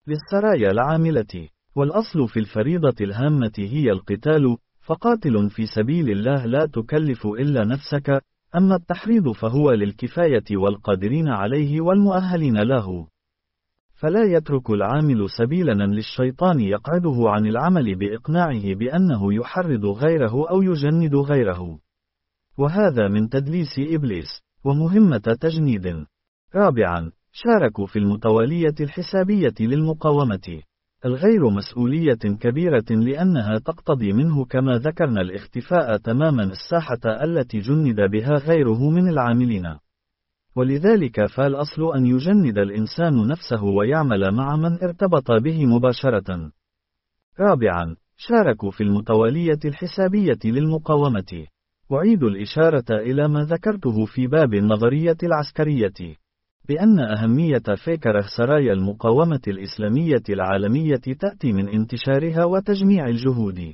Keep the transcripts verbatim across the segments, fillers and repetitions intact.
للسرايا العاملة. والأصل في الفريضة الهامة هي القتال، فقاتل في سبيل الله لا تكلف إلا نفسك، أما التحريض فهو للكفاية والقادرين عليه والمؤهلين له. فلا يترك العامل سبيلا للشيطان يقعده عن العمل بإقناعه بأنه يحرض غيره أو يجند غيره. وهذا من تدليس إبليس، ومهمة تجنيد. رابعا، شاركوا في المتوالية الحسابية للمقاومة. الغير مسؤولية كبيرة لأنها تقتضي منه كما ذكرنا الاختفاء تماما الساحة التي جند بها غيره من العاملين. ولذلك فالأصل أن يجند الإنسان نفسه ويعمل مع من ارتبط به مباشرة. رابعا، شاركوا في المتوالية الحسابية للمقاومة. أعيد الإشارة إلى ما ذكرته في باب النظرية العسكرية، بأن أهمية فكرة سرايا المقاومة الإسلامية العالمية تأتي من انتشارها وتجميع الجهود.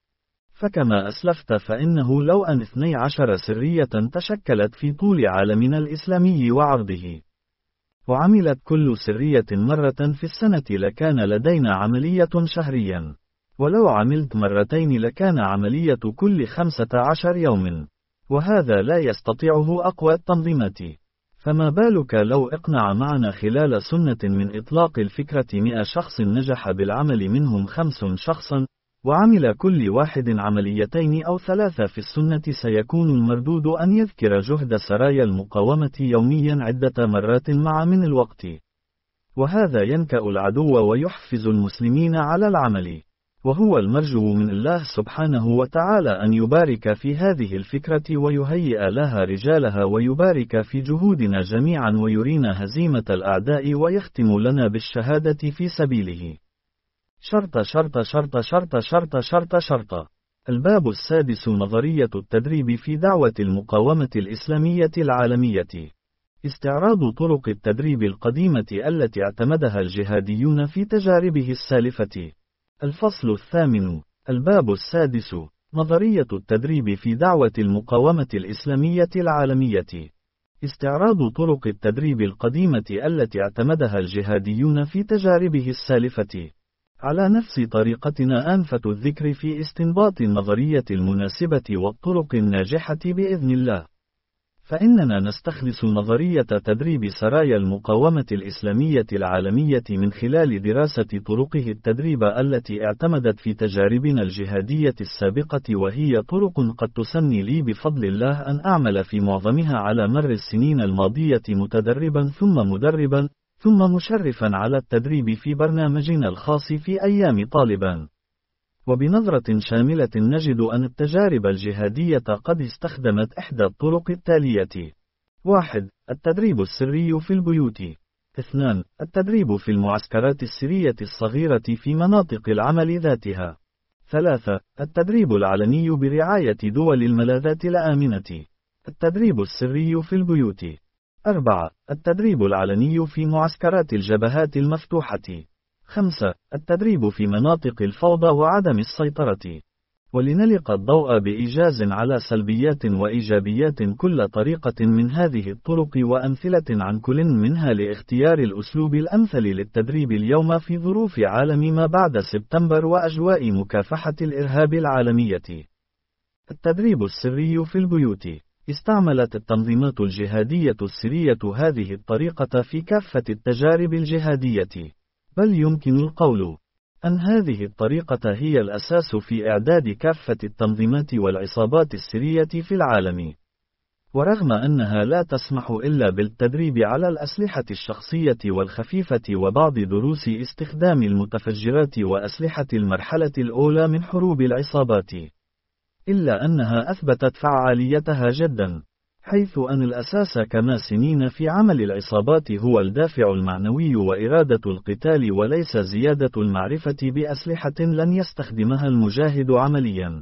فكما أسلفت فإنه لو أن اثني عشر سرية تشكلت في طول عالمنا الإسلامي وعرضه، وعملت كل سرية مرة في السنة لكان لدينا عملية شهريا، ولو عملت مرتين لكان عملية كل خمسة عشر يوم، وهذا لا يستطيعه أقوى التنظيمات. فما بالك لو اقنع معنا خلال سنة من إطلاق الفكرة مئة شخص نجح بالعمل منهم خمسون شخصا، وعمل كل واحد عمليتين أو ثلاثة في السنة، سيكون المردود أن يذكر جهد سرايا المقاومة يوميا عدة مرات مع من الوقت. وهذا ينكأ العدو ويحفز المسلمين على العمل، وهو المرجو من الله سبحانه وتعالى أن يبارك في هذه الفكرة ويهيئ لها رجالها ويبارك في جهودنا جميعا ويرينا هزيمة الأعداء ويختم لنا بالشهادة في سبيله. شرط شرط شرط شرط شرط شرط شرط. الباب السادس، نظرية التدريب في دعوة المقاومة الإسلامية العالمية. استعراض طرق التدريب القديمة التي اعتمدها الجهاديون في تجاربه السالفة. الفصل الثامن. الباب السادس، نظرية التدريب في دعوة المقاومة الإسلامية العالمية. استعراض طرق التدريب القديمة التي اعتمدها الجهاديون في تجاربه السالفة على نفس طريقتنا أنفة الذكر في استنباط النظرية المناسبة والطرق الناجحة بإذن الله. فإننا نستخلص نظرية تدريب سرايا المقاومة الإسلامية العالمية من خلال دراسة طرقه التدريب التي اعتمدت في تجاربنا الجهادية السابقة، وهي طرق قد تسني لي بفضل الله أن أعمل في معظمها على مر السنين الماضية متدربا ثم مدربا ثم مشرفا على التدريب في برنامجنا الخاص في أيام طالبان. وبنظرة شاملة نجد أن التجارب الجهادية قد استخدمت إحدى الطرق التالية: واحد. التدريب السري في البيوت. اثنان. التدريب في المعسكرات السرية الصغيرة في مناطق العمل ذاتها. ثلاثة. التدريب العلني برعاية دول الملاذات الآمنة. التدريب السري في البيوت. أربعة. التدريب العلني في معسكرات الجبهات المفتوحة. خمسة. التدريب في مناطق الفوضى وعدم السيطرة. ولنلقى الضوء بإيجاز على سلبيات وإيجابيات كل طريقة من هذه الطرق وأمثلة عن كل منها لاختيار الأسلوب الأمثل للتدريب اليوم في ظروف عالم ما بعد سبتمبر وأجواء مكافحة الإرهاب العالمية. التدريب السري في البيوت. استعملت التنظيمات الجهادية السرية هذه الطريقة في كافة التجارب الجهادية، بل يمكن القول أن هذه الطريقة هي الأساس في إعداد كافة التنظيمات والعصابات السرية في العالم. ورغم أنها لا تسمح إلا بالتدريب على الأسلحة الشخصية والخفيفة وبعض دروس استخدام المتفجرات وأسلحة المرحلة الأولى من حروب العصابات، إلا أنها أثبتت فعاليتها جدا، حيث أن الأساس كما سنين في عمل العصابات هو الدافع المعنوي وإرادة القتال وليس زيادة المعرفة بأسلحة لن يستخدمها المجاهد عمليا.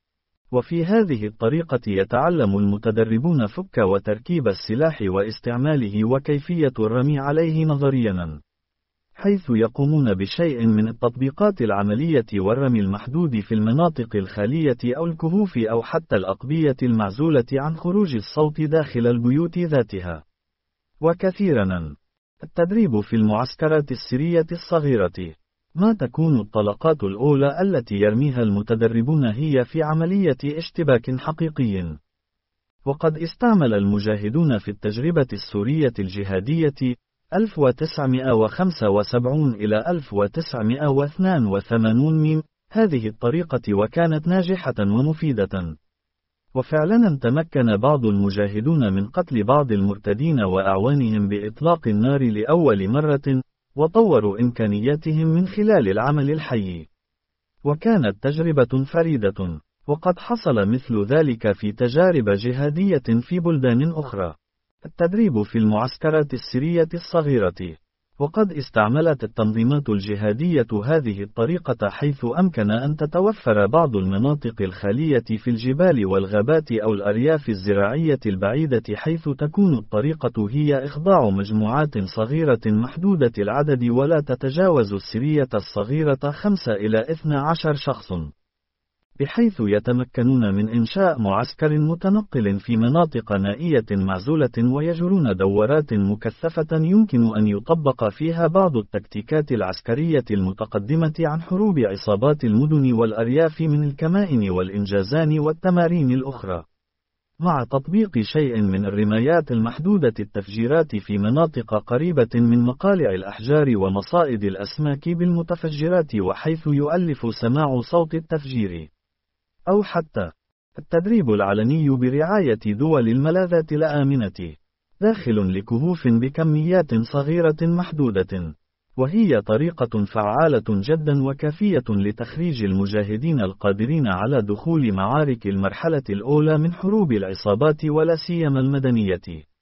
وفي هذه الطريقة يتعلم المتدربون فك وتركيب السلاح واستعماله وكيفية الرمي عليه نظريا، حيث يقومون بشيء من التطبيقات العملية والرمي المحدود في المناطق الخالية أو الكهوف أو حتى الأقبية المعزولة عن خروج الصوت داخل البيوت ذاتها. وكثيرا التدريب في المعسكرات السرية الصغيرة. ما تكون الطلقات الأولى التي يرميها المتدربون هي في عملية اشتباك حقيقي. وقد استعمل المجاهدون في التجربة السورية الجهادية ألف وتسعمائة وخمسة وسبعين إلى ألف وتسعمائة واثنين وثمانين ميم هذه الطريقة وكانت ناجحة ومفيدة. وفعلا تمكن بعض المجاهدون من قتل بعض المرتدين وأعوانهم بإطلاق النار لأول مرة، وطوروا إمكانياتهم من خلال العمل الحي. وكانت تجربة فريدة، وقد حصل مثل ذلك في تجارب جهادية في بلدان أخرى. التدريب في المعسكرات السرية الصغيرة. وقد استعملت التنظيمات الجهادية هذه الطريقة حيث أمكن أن تتوفر بعض المناطق الخالية في الجبال والغابات أو الأرياف الزراعية البعيدة، حيث تكون الطريقة هي إخضاع مجموعات صغيرة محدودة العدد ولا تتجاوز السرية الصغيرة خمسة إلى اثني عشر شخص، بحيث يتمكنون من إنشاء معسكر متنقل في مناطق نائية معزولة ويجرون دورات مكثفة يمكن أن يطبق فيها بعض التكتيكات العسكرية المتقدمة عن حروب عصابات المدن والأرياف من الكمائن والإنجازان والتمارين الأخرى، مع تطبيق شيء من الرمايات المحدودة التفجيرات في مناطق قريبة من مقالع الأحجار ومصائد الأسماك بالمتفجرات وحيث يؤلف سماع صوت التفجير. أو حتى التدريب العلني برعاية دول الملاذات الآمنة داخل لكهوف بكميات صغيرة محدودة، وهي طريقة فعالة جدا وكافية لتخريج المجاهدين القادرين على دخول معارك المرحلة الأولى من حروب العصابات ولا سيما المدنية.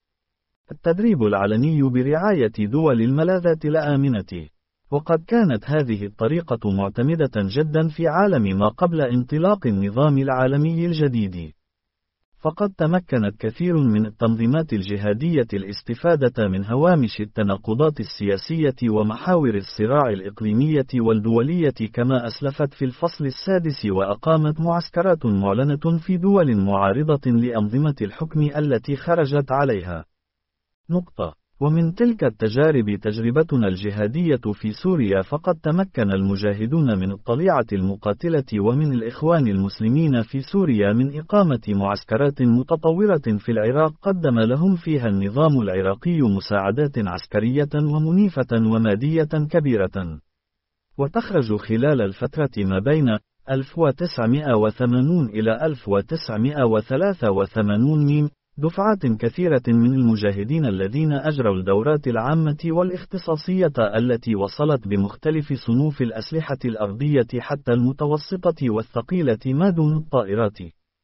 التدريب العلني برعاية دول الملاذات الآمنة. وقد كانت هذه الطريقة معتمدة جدا في عالم ما قبل انطلاق النظام العالمي الجديد. فقد تمكنت كثير من التنظيمات الجهادية الاستفادة من هوامش التناقضات السياسية ومحاور الصراع الإقليمية والدولية كما أسلفت في الفصل السادس، وأقامت معسكرات معلنة في دول معارضة لأنظمة الحكم التي خرجت عليها. نقطة. ومن تلك التجارب تجربتنا الجهادية في سوريا. فقد تمكن المجاهدون من الطليعة المقاتلة ومن الإخوان المسلمين في سوريا من إقامة معسكرات متطورة في العراق قدم لهم فيها النظام العراقي مساعدات عسكرية ومنيفة ومادية كبيرة. وتخرج خلال الفترة ما بين ألف وتسعمائة وثمانين إلى ألف وتسعمائة وثلاثة وثمانين ميم دفعات كثيرة من المجاهدين الذين أجروا الدورات العامة والاختصاصية التي وصلت بمختلف صنوف الأسلحة الأرضية حتى المتوسطة والثقيلة ما دون الطائرات.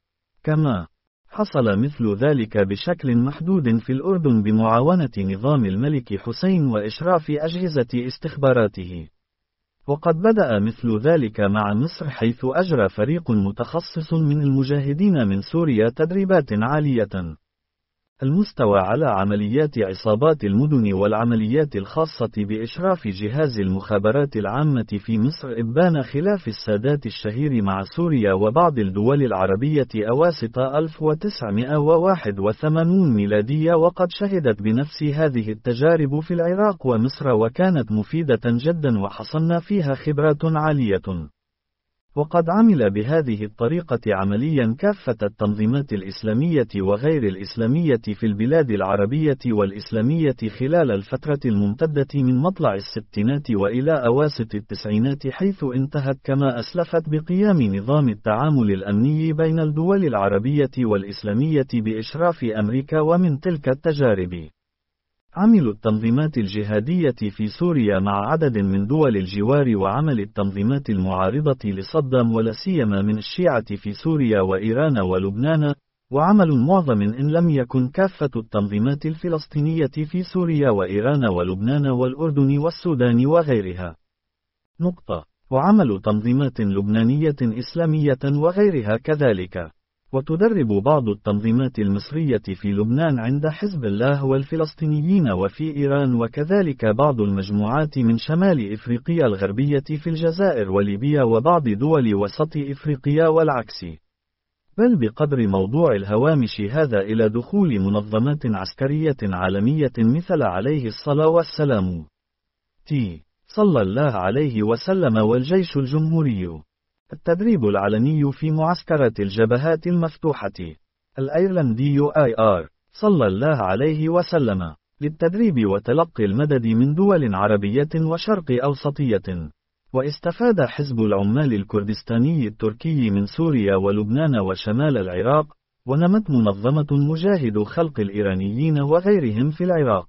كما حصل مثل ذلك بشكل محدود في الأردن بمعاونة نظام الملك حسين وإشراف أجهزة استخباراته. وقد بدأ مثل ذلك مع مصر، حيث أجرى فريق متخصص من المجاهدين من سوريا تدريبات عالية المستوى على عمليات عصابات المدن والعمليات الخاصة بإشراف جهاز المخابرات العامة في مصر إبان خلاف السادات الشهير مع سوريا وبعض الدول العربية أواسط ألف وتسعمائة وواحد وثمانين ميلادية. وقد شهدت بنفس هذه التجارب في العراق ومصر وكانت مفيدة جدا وحصلنا فيها خبرات عالية. وقد عمل بهذه الطريقة عمليا كافة التنظيمات الإسلامية وغير الإسلامية في البلاد العربية والإسلامية خلال الفترة الممتدة من مطلع الستينات وإلى أواسط التسعينات، حيث انتهت كما أسلفت بقيام نظام التعامل الأمني بين الدول العربية والإسلامية بإشراف أمريكا. ومن تلك التجارب عمل التنظيمات الجهادية في سوريا مع عدد من دول الجوار، وعمل التنظيمات المعارضة لصدام ولا سيما من الشيعة في سوريا وإيران ولبنان، وعمل معظم إن لم يكن كافة التنظيمات الفلسطينية في سوريا وإيران ولبنان والأردن والسودان وغيرها. نقطة. وعمل تنظيمات لبنانية إسلامية وغيرها كذلك. وتدرب بعض التنظيمات المصرية في لبنان عند حزب الله والفلسطينيين وفي إيران، وكذلك بعض المجموعات من شمال إفريقيا الغربية في الجزائر وليبيا وبعض دول وسط إفريقيا والعكس. بل بقدر موضوع الهوامش هذا إلى دخول منظمات عسكرية عالمية مثل عليه الصلاة والسلام تي صلى الله عليه وسلم والجيش الجمهوري. التدريب العلني في معسكرات الجبهات المفتوحة. الأيرلندي آي آر صلى الله عليه وسلم للتدريب وتلقي المدد من دول عربية وشرق أوسطية. واستفاد حزب العمال الكردستاني التركي من سوريا ولبنان وشمال العراق، ونمت منظمة مجاهد خلق الإيرانيين وغيرهم في العراق.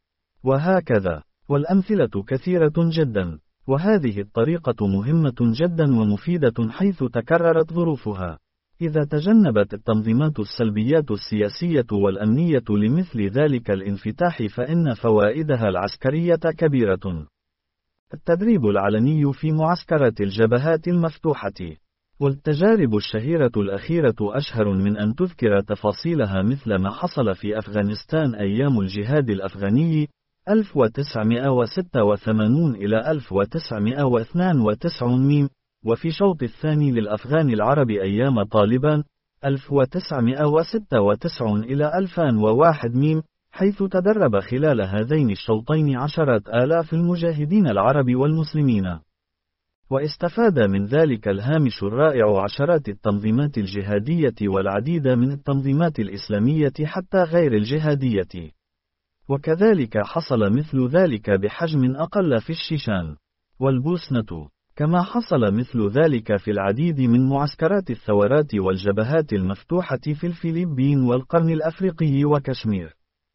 وهكذا، والأمثلة كثيرة جدا، وهذه الطريقة مهمة جدا ومفيدة حيث تكررت ظروفها. إذا تجنبت التنظيمات السلبيات السياسية والأمنية لمثل ذلك الانفتاح فإن فوائدها العسكرية كبيرة. التدريب العلني في معسكرات الجبهات المفتوحة. والتجارب الشهيرة الأخيرة أشهر من أن تذكر تفاصيلها، مثل ما حصل في أفغانستان أيام الجهاد الأفغاني ألف وتسعمائة وستة وثمانين إلى ألف وتسعمائة واثنين وتسعين، وفي شوط الثاني للأفغان العرب أيام طالبان ألف وتسعمائة وستة وتسعين إلى ألفين وواحد، حيث تدرب خلال هذين الشوطين عشرات آلاف المجاهدين العرب والمسلمين. واستفاد من ذلك الهامش الرائع عشرات التنظيمات الجهادية والعديد من التنظيمات الإسلامية حتى غير الجهادية. وكذلك حصل مثل ذلك بحجم أقل في الشيشان والبوسنة، كما حصل مثل ذلك في العديد من معسكرات الثورات والجبهات المفتوحة في الفلبين والقرن الأفريقي وكشمير.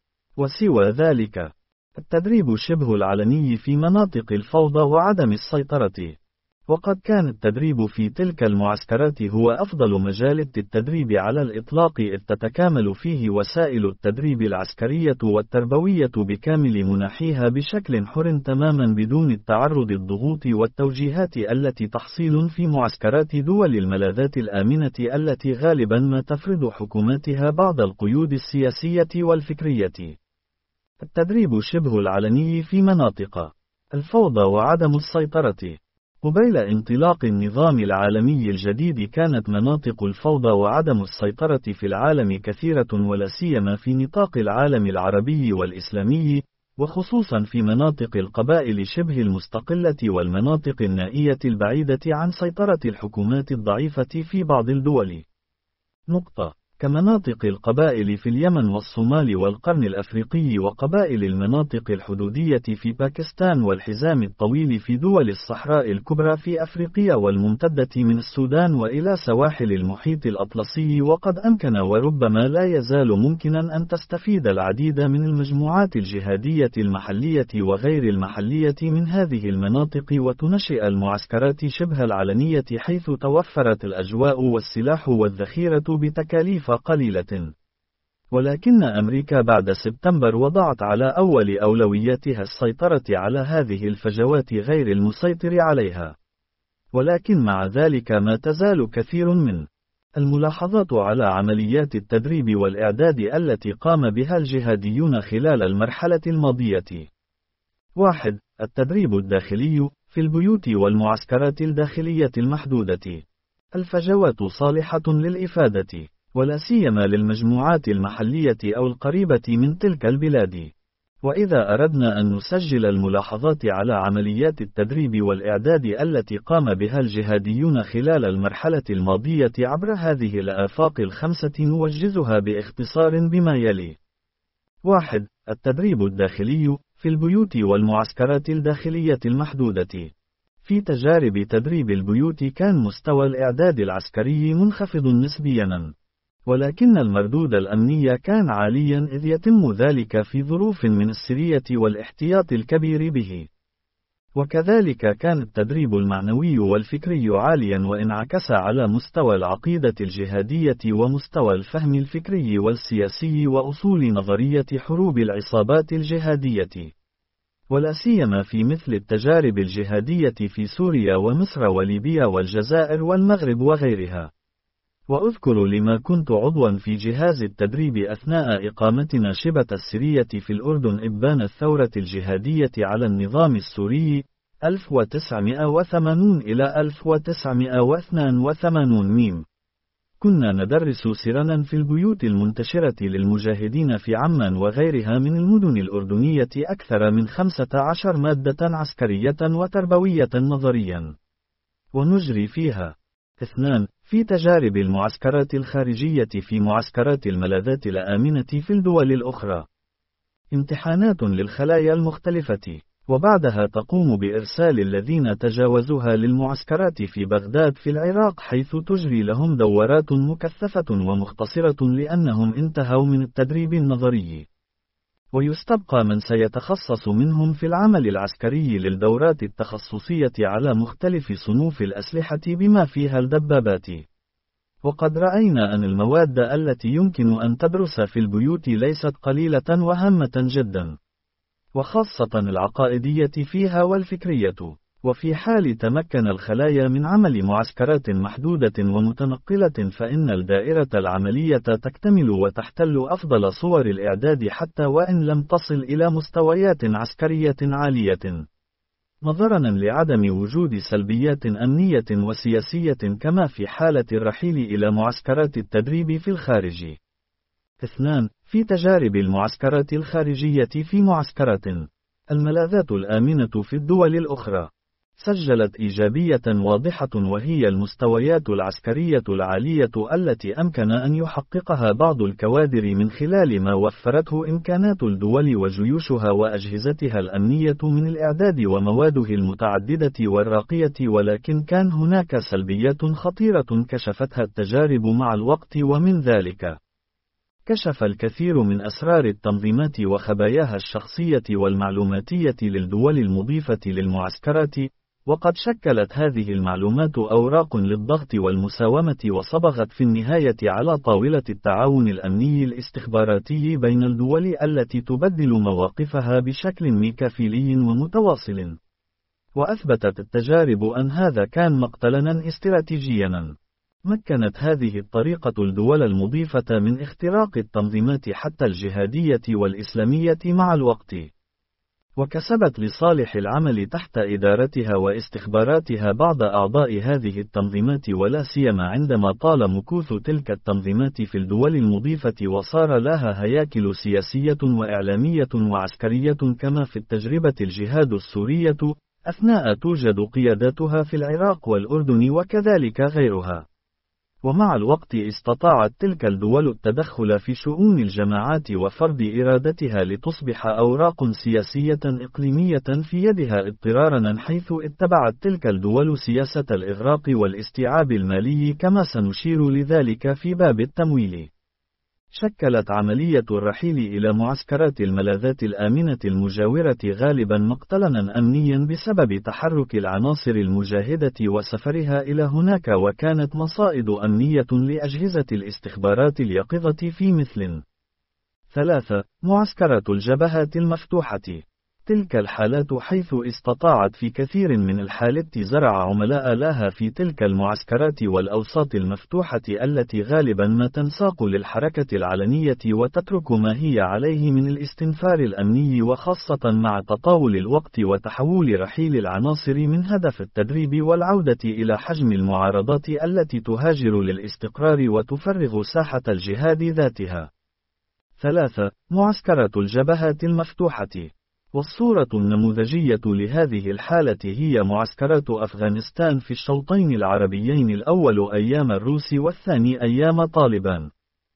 وسوى ذلك، التدريب شبه العلني في مناطق الفوضى وعدم السيطرة. وقد كان التدريب في تلك المعسكرات هو أفضل مجال التدريب على الإطلاق، إذ تتكامل فيه وسائل التدريب العسكرية والتربوية بكامل مناحيها بشكل حر تماما، بدون التعرض الضغوط والتوجيهات التي تحصيل في معسكرات دول الملاذات الآمنة التي غالبا ما تفرض حكوماتها بعض القيود السياسية والفكرية. التدريب شبه العلني في مناطق الفوضى وعدم السيطرة. قبيل انطلاق النظام العالمي الجديد كانت مناطق الفوضى وعدم السيطرة في العالم كثيرة، ولا سيما في نطاق العالم العربي والإسلامي، وخصوصا في مناطق القبائل شبه المستقلة والمناطق النائية البعيدة عن سيطرة الحكومات الضعيفة في بعض الدول. نقطة. كمناطق القبائل في اليمن والصومال والقرن الأفريقي، وقبائل المناطق الحدودية في باكستان، والحزام الطويل في دول الصحراء الكبرى في أفريقيا، والممتدة من السودان وإلى سواحل المحيط الأطلسي. وقد أمكن وربما لا يزال ممكنا أن تستفيد العديد من المجموعات الجهادية المحلية وغير المحلية من هذه المناطق، وتنشئ المعسكرات شبه العلنية حيث توفرت الأجواء والسلاح والذخيرة بتكاليف قليلة. ولكن أمريكا بعد سبتمبر وضعت على أول أولوياتها السيطرة على هذه الفجوات غير المسيطر عليها. ولكن مع ذلك ما تزال كثير من الملاحظات على عمليات التدريب والإعداد التي قام بها الجهاديون خلال المرحلة الماضية. واحد. التدريب الداخلي في البيوت والمعسكرات الداخلية المحدودة. الفجوات صالحة للإفادة، ولا سيما للمجموعات المحلية أو القريبة من تلك البلاد. وإذا أردنا أن نسجل الملاحظات على عمليات التدريب والإعداد التي قام بها الجهاديون خلال المرحلة الماضية عبر هذه الآفاق الخمسة نوجزها باختصار بما يلي. واحد. التدريب الداخلي في البيوت والمعسكرات الداخلية المحدودة. في تجارب تدريب البيوت كان مستوى الإعداد العسكري منخفض نسبياً، ولكن المردود الأمني كان عالياً، إذ يتم ذلك في ظروف من السرية والاحتياط الكبير به. وكذلك كان التدريب المعنوي والفكري عالياً، وانعكس على مستوى العقيدة الجهادية ومستوى الفهم الفكري والسياسي وأصول نظرية حروب العصابات الجهادية، ولا سيما في مثل التجارب الجهادية في سوريا ومصر وليبيا والجزائر والمغرب وغيرها. وأذكر لما كنت عضوا في جهاز التدريب أثناء إقامتنا شبة السرية في الأردن إبان الثورة الجهادية على النظام السوري ألف وتسعمائة وثمانين إلى ألف وتسعمائة واثنين وثمانين ميم. كنا ندرس سرنا في البيوت المنتشرة للمجاهدين في عمان وغيرها من المدن الأردنية أكثر من خمسة عشر مادة عسكرية وتربوية نظريا. ونجري فيها اثنان في تجارب المعسكرات الخارجية في معسكرات الملاذات الآمنة في الدول الأخرى امتحانات للخلايا المختلفة، وبعدها تقوم بإرسال الذين تجاوزوها للمعسكرات في بغداد في العراق، حيث تجري لهم دورات مكثفة ومختصرة لأنهم انتهوا من التدريب النظري. ويستبقى من سيتخصص منهم في العمل العسكري للدورات التخصصية على مختلف صنوف الأسلحة بما فيها الدبابات. وقد رأينا أن المواد التي يمكن أن تدرس في البيوت ليست قليلة وهامة جدا، وخاصة العقائدية فيها والفكرية. وفي حال تمكن الخلايا من عمل معسكرات محدودة ومتنقلة فإن الدائرة العملية تكتمل وتحتل أفضل صور الإعداد حتى وإن لم تصل إلى مستويات عسكرية عالية، نظرا لعدم وجود سلبيات أمنية وسياسية كما في حالة الرحيل إلى معسكرات التدريب في الخارج. اثنان في تجارب المعسكرات الخارجية في معسكرات الملاذات الآمنة في الدول الأخرى سجلت إيجابية واضحة، وهي المستويات العسكرية العالية التي أمكن أن يحققها بعض الكوادر من خلال ما وفرته إمكانات الدول وجيوشها وأجهزتها الأمنية من الإعداد ومواده المتعددة والراقية. ولكن كان هناك سلبيات خطيرة كشفتها التجارب مع الوقت، ومن ذلك كشف الكثير من أسرار التنظيمات وخباياها الشخصية والمعلوماتية للدول المضيفة للمعسكرات، وقد شكلت هذه المعلومات أوراق للضغط والمساومة، وصبغت في النهاية على طاولة التعاون الأمني الاستخباراتي بين الدول التي تبدل مواقفها بشكل ميكافيلي ومتواصل. وأثبتت التجارب أن هذا كان مقتلنا استراتيجيا. مكنت هذه الطريقة الدول المضيفة من اختراق التنظيمات حتى الجهادية والإسلامية مع الوقت، وكسبت لصالح العمل تحت إدارتها واستخباراتها بعض أعضاء هذه التنظيمات، ولا سيما عندما طال مكوث تلك التنظيمات في الدول المضيفة وصار لها هياكل سياسية وإعلامية وعسكرية كما في التجربة الجهاد السورية، أثناء توجد قياداتها في العراق والأردن وكذلك غيرها. ومع الوقت استطاعت تلك الدول التدخل في شؤون الجماعات وفرض إرادتها لتصبح أوراق سياسية إقليمية في يدها اضطرارا، حيث اتبعت تلك الدول سياسة الإغراق والاستيعاب المالي كما سنشير لذلك في باب التمويل. شكلت عملية الرحيل إلى معسكرات الملاذات الآمنة المجاورة غالبا مقتلنا أمنيا بسبب تحرك العناصر المجاهدة وسفرها إلى هناك، وكانت مصائد أمنية لأجهزة الاستخبارات اليقظة في مثل. ثلاثة معسكرات الجبهات المفتوحة. تلك الحالات حيث استطاعت في كثير من الحالات زرع عملاء لها في تلك المعسكرات والأوساط المفتوحة التي غالبا ما تنساق للحركة العلنية وتترك ما هي عليه من الاستنفار الأمني، وخاصة مع تطاول الوقت وتحول رحيل العناصر من هدف التدريب والعودة إلى حجم المعارضات التي تهاجر للاستقرار وتفرغ ساحة الجهاد ذاتها. ثلاثة معسكرات الجبهات المفتوحة. والصورة النموذجية لهذه الحالة هي معسكرات أفغانستان في الشوطين العربيين، الأول أيام الروس والثاني أيام طالبان،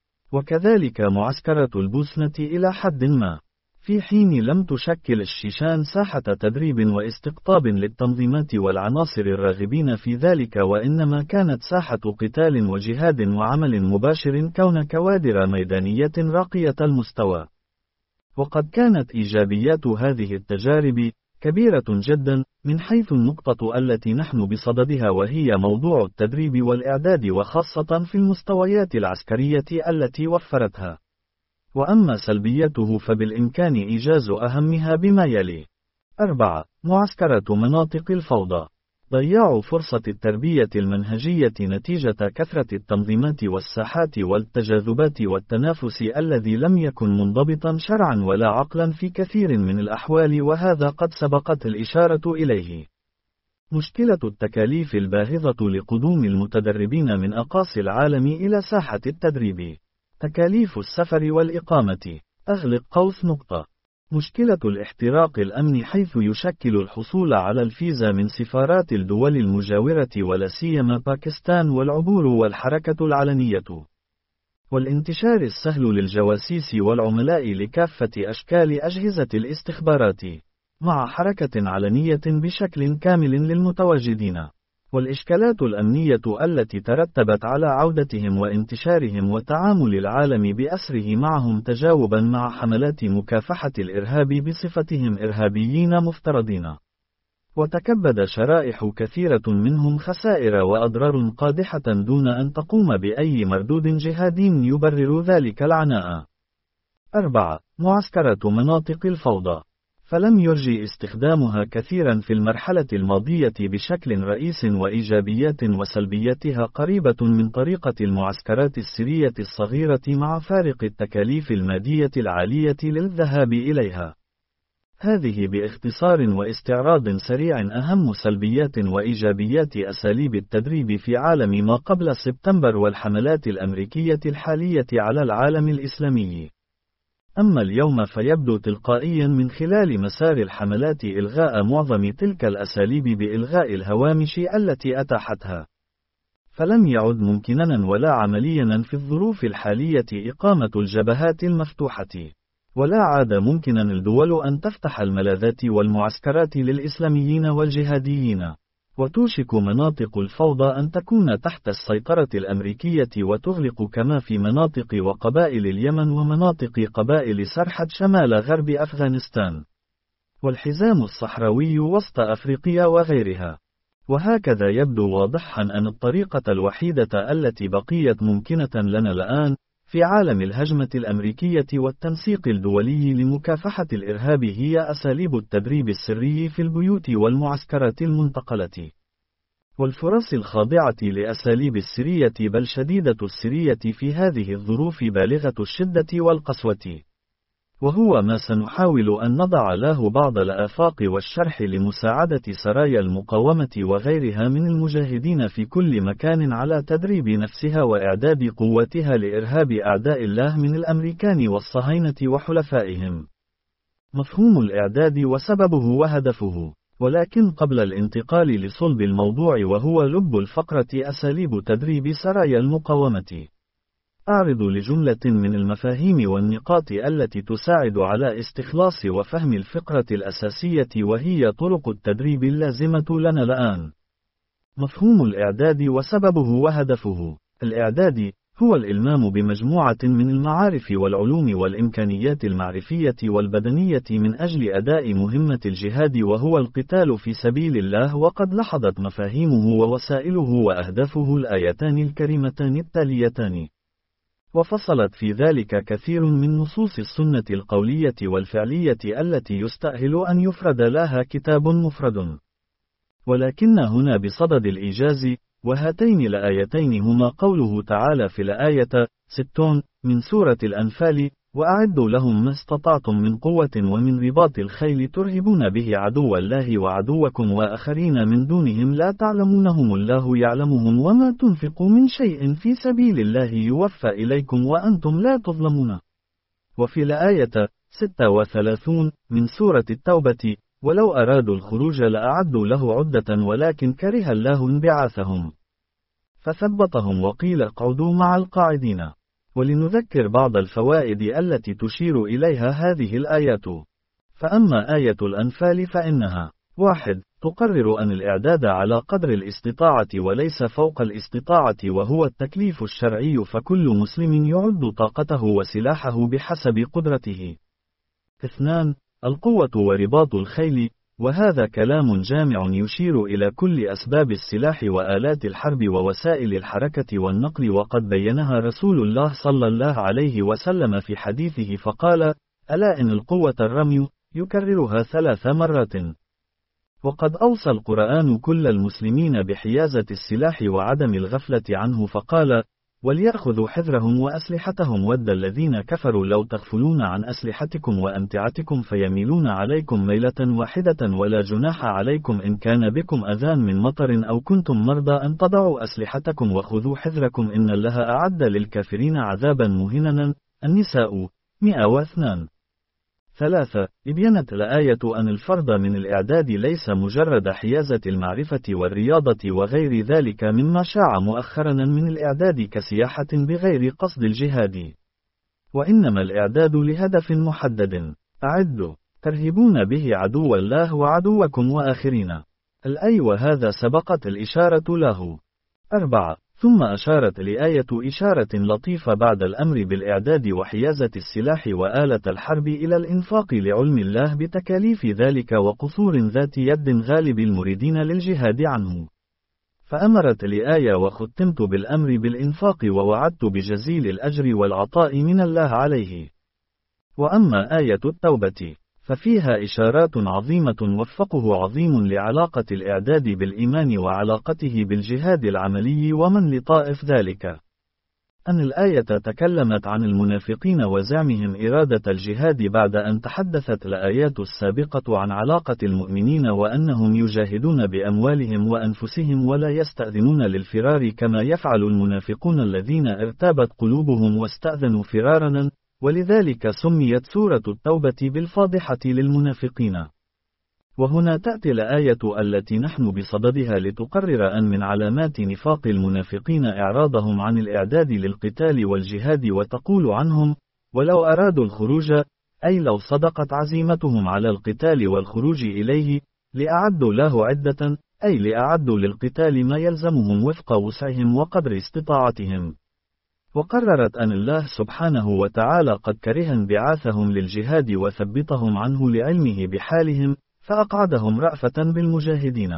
وكذلك معسكرات البوسنة إلى حد ما، في حين لم تشكل الشيشان ساحة تدريب واستقطاب للتنظيمات والعناصر الراغبين في ذلك، وإنما كانت ساحة قتال وجهاد وعمل مباشر كون كوادر ميدانية راقية المستوى. وقد كانت إيجابيات هذه التجارب كبيرة جدا من حيث النقطة التي نحن بصددها، وهي موضوع التدريب والإعداد، وخاصة في المستويات العسكرية التي وفرتها. وأما سلبيته فبالإمكان إيجاز أهمها بما يلي. أربعة معسكرات مناطق الفوضى. ضياع فرصة التربية المنهجية نتيجة كثرة التنظيمات والساحات والتجاذبات والتنافس الذي لم يكن منضبطا شرعا ولا عقلا في كثير من الأحوال، وهذا قد سبقت الإشارة إليه. مشكلة التكاليف الباهظة لقدوم المتدربين من أقاصي العالم إلى ساحة التدريب. تكاليف السفر والإقامة. أغلق قوس نقطة. مشكلة الاحتراق الأمني حيث يشكل الحصول على الفيزا من سفارات الدول المجاورة ولا سيما باكستان والعبور والحركة العلنية. والانتشار السهل للجواسيس والعملاء لكافة أشكال أجهزة الاستخبارات، مع حركة علنية بشكل كامل للمتواجدين. والإشكالات الأمنية التي ترتبت على عودتهم وانتشارهم وتعامل العالم بأسره معهم تجاوبا مع حملات مكافحة الإرهاب بصفتهم إرهابيين مفترضين. وتكبد شرائح كثيرة منهم خسائر وأضرار قادحة دون أن تقوم بأي مردود جهادي يبرر ذلك العناء. أربعة. معسكرات مناطق الفوضى. فلم يرجي استخدامها كثيرا في المرحلة الماضية بشكل رئيس، وإيجابيات وسلبياتها قريبة من طريقة المعسكرات السرية الصغيرة مع فارق التكاليف المادية العالية للذهاب إليها. هذه باختصار واستعراض سريع أهم سلبيات وإيجابيات أساليب التدريب في عالم ما قبل سبتمبر والحملات الأمريكية الحالية على العالم الإسلامي. أما اليوم فيبدو تلقائيا من خلال مسار الحملات إلغاء معظم تلك الأساليب بإلغاء الهوامش التي أتاحتها. فلم يعد ممكنا ولا عمليا في الظروف الحالية إقامة الجبهات المفتوحة. ولا عاد ممكنا الدول أن تفتح الملاذات والمعسكرات للإسلاميين والجهاديين. وتوشك مناطق الفوضى أن تكون تحت السيطرة الأمريكية وتغلق كما في مناطق وقبائل اليمن ومناطق قبائل سرحد شمال غرب أفغانستان، والحزام الصحراوي وسط أفريقيا وغيرها. وهكذا يبدو واضحا أن الطريقة الوحيدة التي بقيت ممكنة لنا الآن في عالم الهجمة الأمريكية والتنسيق الدولي لمكافحة الإرهاب هي أساليب التدريب السري في البيوت والمعسكرات المنتقلة. والفرص الخاضعة لأساليب السرية بل شديدة السرية في هذه الظروف بالغة الشدة والقسوة. وهو ما سنحاول أن نضع له بعض الآفاق والشرح لمساعدة سرايا المقاومة وغيرها من المجاهدين في كل مكان على تدريب نفسها وإعداد قوتها لإرهاب أعداء الله من الأمريكان والصهاينة وحلفائهم. مفهوم الإعداد وسببه وهدفه. ولكن قبل الانتقال لصلب الموضوع وهو لب الفقرة أساليب تدريب سرايا المقاومة، أعرض لجملة من المفاهيم والنقاط التي تساعد على استخلاص وفهم الفقرة الأساسية وهي طرق التدريب اللازمة لنا الآن. مفهوم الإعداد وسببه وهدفه. الإعداد هو الإلمام بمجموعة من المعارف والعلوم والإمكانيات المعرفية والبدنية من أجل أداء مهمة الجهاد وهو القتال في سبيل الله، وقد لحظت مفاهيمه ووسائله وأهدافه الآيتان الكريمتان التاليتان. وفصلت في ذلك كثير من نصوص السنة القولية والفعلية التي يستأهل أن يفرد لها كتاب مفرد. ولكن هنا بصدد الإيجاز، وهاتين الآيتين هما قوله تعالى في الآية ستون من سورة الأنفال: وأعدوا لهم ما استطعتم من قوة ومن رباط الخيل ترهبون به عدو الله وعدوكم وآخرين من دونهم لا تعلمونهم الله يعلمهم وما تنفقوا من شيء في سبيل الله يوفى إليكم وأنتم لا تظلمون. وفي الآية ستة وثلاثين من سورة التوبة: ولو أرادوا الخروج لأعدوا له عدة ولكن كره الله انبعاثهم فثبطهم وقيل اقعدوا مع القاعدين. ولنذكر بعض الفوائد التي تشير إليها هذه الآيات. فأما آية الأنفال فإنها: واحد تقرر أن الإعداد على قدر الاستطاعة وليس فوق الاستطاعة وهو التكليف الشرعي، فكل مسلم يعد طاقته وسلاحه بحسب قدرته. اثنان القوة ورباط الخيل، وهذا كلام جامع يشير إلى كل أسباب السلاح وآلات الحرب ووسائل الحركة والنقل، وقد بينها رسول الله صلى الله عليه وسلم في حديثه فقال: ألا إن القوة الرمي، يكررها ثلاث مرات. وقد أوصى القرآن كل المسلمين بحيازة السلاح وعدم الغفلة عنه فقال: وليأخذوا حذرهم وأسلحتهم. ود الذين كفروا لو تغفلون عن أسلحتكم وأمتعتكم فيميلون عليكم ميلة واحدة ولا جناح عليكم إن كان بكم أذى من مطر أو كنتم مرضى أن تضعوا أسلحتكم وخذوا حذركم إن الله أعد للكافرين عذابا مهينا. النساء مئة واثنان. ثلاثة. بينت الآية أن الفرض من الإعداد ليس مجرد حيازة المعرفة والرياضة وغير ذلك مما شاع مؤخرا من الإعداد كسياحة بغير قصد الجهاد، وإنما الإعداد لهدف محدد. أعدوا ترهبون به عدو الله وعدوكم وآخرين. الأي وهذا سبقت الإشارة له. أربعة. ثم أشارت الآية إشارة لطيفة بعد الأمر بالإعداد وحيازة السلاح وآلة الحرب إلى الإنفاق لعلم الله بتكاليف ذلك وقصور ذات يد غالب المريدين للجهاد عنه. فأمرت الآية وختمت بالأمر بالإنفاق ووعدت بجزيل الأجر والعطاء من الله عليه. وأما آية التوبة ففيها إشارات عظيمة وفقه عظيم لعلاقة الإعداد بالإيمان وعلاقته بالجهاد العملي. ومن لطائف ذلك أن الآية تكلمت عن المنافقين وزعمهم إرادة الجهاد بعد أن تحدثت الآيات السابقة عن علاقة المؤمنين وأنهم يجاهدون بأموالهم وأنفسهم ولا يستأذنون للفرار كما يفعل المنافقون الذين ارتابت قلوبهم واستأذنوا فرارا، ولذلك سميت سورة التوبة بالفاضحة للمنافقين. وهنا تأتي الآية التي نحن بصددها لتقرر أن من علامات نفاق المنافقين إعراضهم عن الإعداد للقتال والجهاد، وتقول عنهم: ولو أرادوا الخروج، أي لو صدقت عزيمتهم على القتال والخروج إليه، لأعدوا له عدة، أي لأعدوا للقتال ما يلزمهم وفق وسعهم وقدر استطاعتهم. وقررت أن الله سبحانه وتعالى قد كره انبعاثهم للجهاد وثبتهم عنه لعلمه بحالهم، فأقعدهم رأفة بالمجاهدين،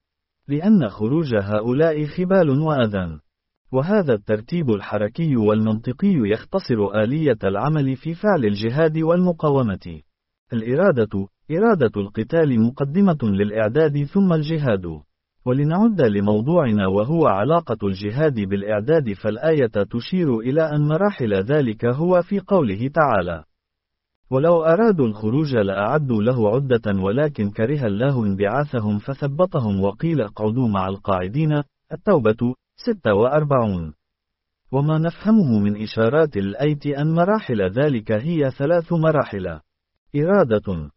لأن خروج هؤلاء خبال وأذى. وهذا الترتيب الحركي والمنطقي يختصر آلية العمل في فعل الجهاد والمقاومة. الإرادة، إرادة القتال مقدمة للإعداد ثم الجهاد. ولنعد لموضوعنا وهو علاقة الجهاد بالإعداد، فالآية تشير إلى أن مراحل ذلك هو في قوله تعالى: ولو أرادوا الخروج لأعدوا له عدة ولكن كره الله انبعاثهم فثبطهم وقيل اقعدوا مع القاعدين. التوبة ستة وأربعون. وما نفهمه من إشارات الآية أن مراحل ذلك هي ثلاث مراحل: إرادة،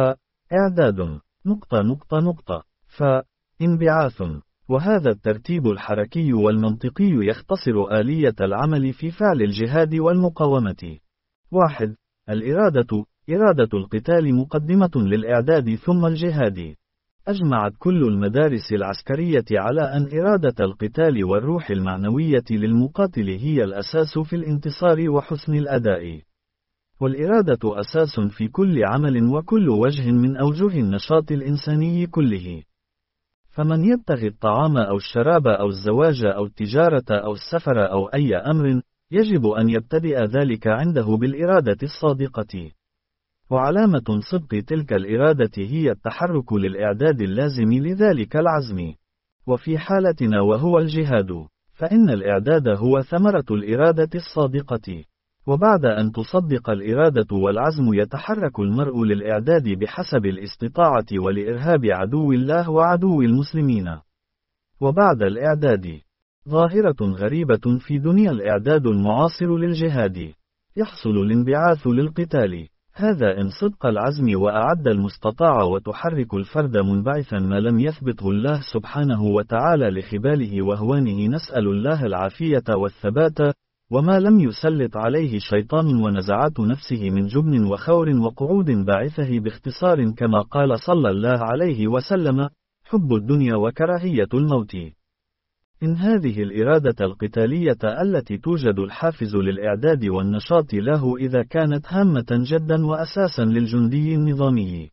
فإعداد، نقطة نقطة نقطة، فإنبعاث. وهذا الترتيب الحركي والمنطقي يختصر آلية العمل في فعل الجهاد والمقاومة. واحد. الإرادة، إرادة القتال مقدمة للإعداد ثم الجهاد. أجمعت كل المدارس العسكرية على أن إرادة القتال والروح المعنوية للمقاتل هي الأساس في الانتصار وحسن الأداء. والإرادة أساس في كل عمل وكل وجه من أوجه النشاط الإنساني كله. فمن يبتغي الطعام أو الشراب أو الزواج أو التجارة أو السفر أو أي أمر، يجب أن يبتدئ ذلك عنده بالإرادة الصادقة. وعلامة صدق تلك الإرادة هي التحرك للإعداد اللازم لذلك العزم. وفي حالتنا وهو الجهاد، فإن الإعداد هو ثمرة الإرادة الصادقة. وبعد أن تصدق الإرادة والعزم يتحرك المرء للإعداد بحسب الاستطاعة ولإرهاب عدو الله وعدو المسلمين. وبعد الإعداد، ظاهرة غريبة في دنيا الإعداد المعاصر للجهاد، يحصل الانبعاث للقتال. هذا إن صدق العزم وأعد المستطاع، وتحرك الفرد منبعثا ما لم يثبته الله سبحانه وتعالى لخباله وهوانه، نسأل الله العافية والثبات. وما لم يسلط عليه شيطان ونزعات نفسه من جبن وخور وقعود باعثه باختصار، كما قال صلى الله عليه وسلم: حب الدنيا وكراهية الموت. إن هذه الإرادة القتالية التي توجد الحافز للإعداد والنشاط له إذا كانت هامة جدا وأساسا للجندي النظامي،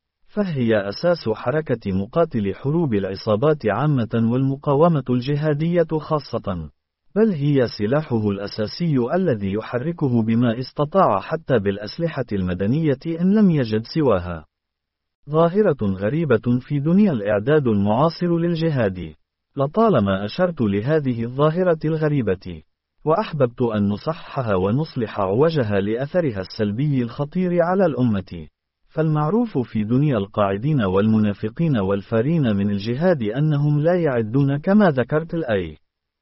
فهي أساس حركة مقاتل حروب العصابات عامة والمقاومة الجهادية خاصة، بل هي سلاحه الأساسي الذي يحركه بما استطاع حتى بالأسلحة المدنية إن لم يجد سواها. ظاهرة غريبة في دنيا الإعداد المعاصر للجهاد. لطالما أشرت لهذه الظاهرة الغريبة، وأحببت أن نصحها ونصلح عوجها لأثرها السلبي الخطير على الأمة. فالمعروف في دنيا القاعدين والمنافقين والفارين من الجهاد أنهم لا يعدون كما ذكرت الآية.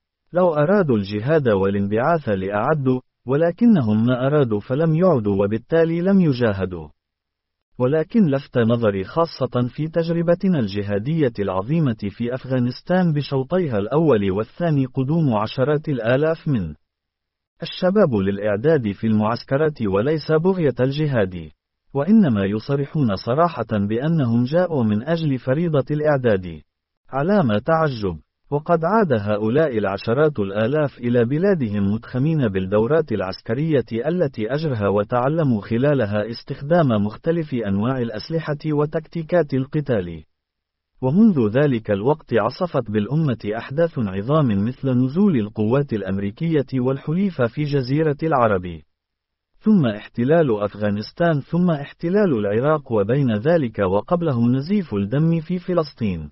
لو أرادوا الجهاد والانبعاث لأعدوا، ولكنهم ما أرادوا فلم يعدوا وبالتالي لم يجاهدوا. ولكن لفت نظري خاصة في تجربتنا الجهادية العظيمة في أفغانستان بشوطيها الأول والثاني قدوم عشرات الآلاف من الشباب للإعداد في المعسكرات وليس بغية الجهاد، وإنما يصرحون صراحة بأنهم جاءوا من أجل فريضة الإعداد. علامة تعجب، وقد عاد هؤلاء العشرات الآلاف إلى بلادهم متخمين بالدورات العسكرية التي أجرها وتعلموا خلالها استخدام مختلف أنواع الأسلحة وتكتيكات القتال. ومنذ ذلك الوقت عصفت بالأمة أحداث عظام مثل نزول القوات الأمريكية والحليفة في جزيرة العرب، ثم احتلال أفغانستان، ثم احتلال العراق، وبين ذلك وقبله نزيف الدم في فلسطين،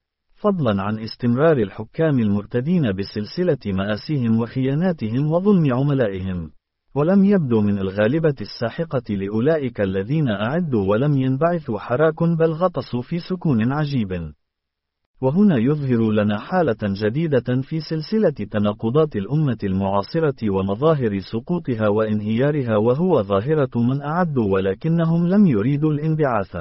فضلا عن استمرار الحكام المرتدين بسلسلة مآسيهم وخياناتهم وظلم عملائهم. ولم يبدو من الغالبة الساحقة لأولئك الذين أعدوا ولم ينبعثوا حراك بل غطسوا في سكون عجيب. وهنا يظهر لنا حالة جديدة في سلسلة تناقضات الأمة المعاصرة ومظاهر سقوطها وانهيارها، وهو ظاهرة من أعدوا ولكنهم لم يريدوا الانبعاث.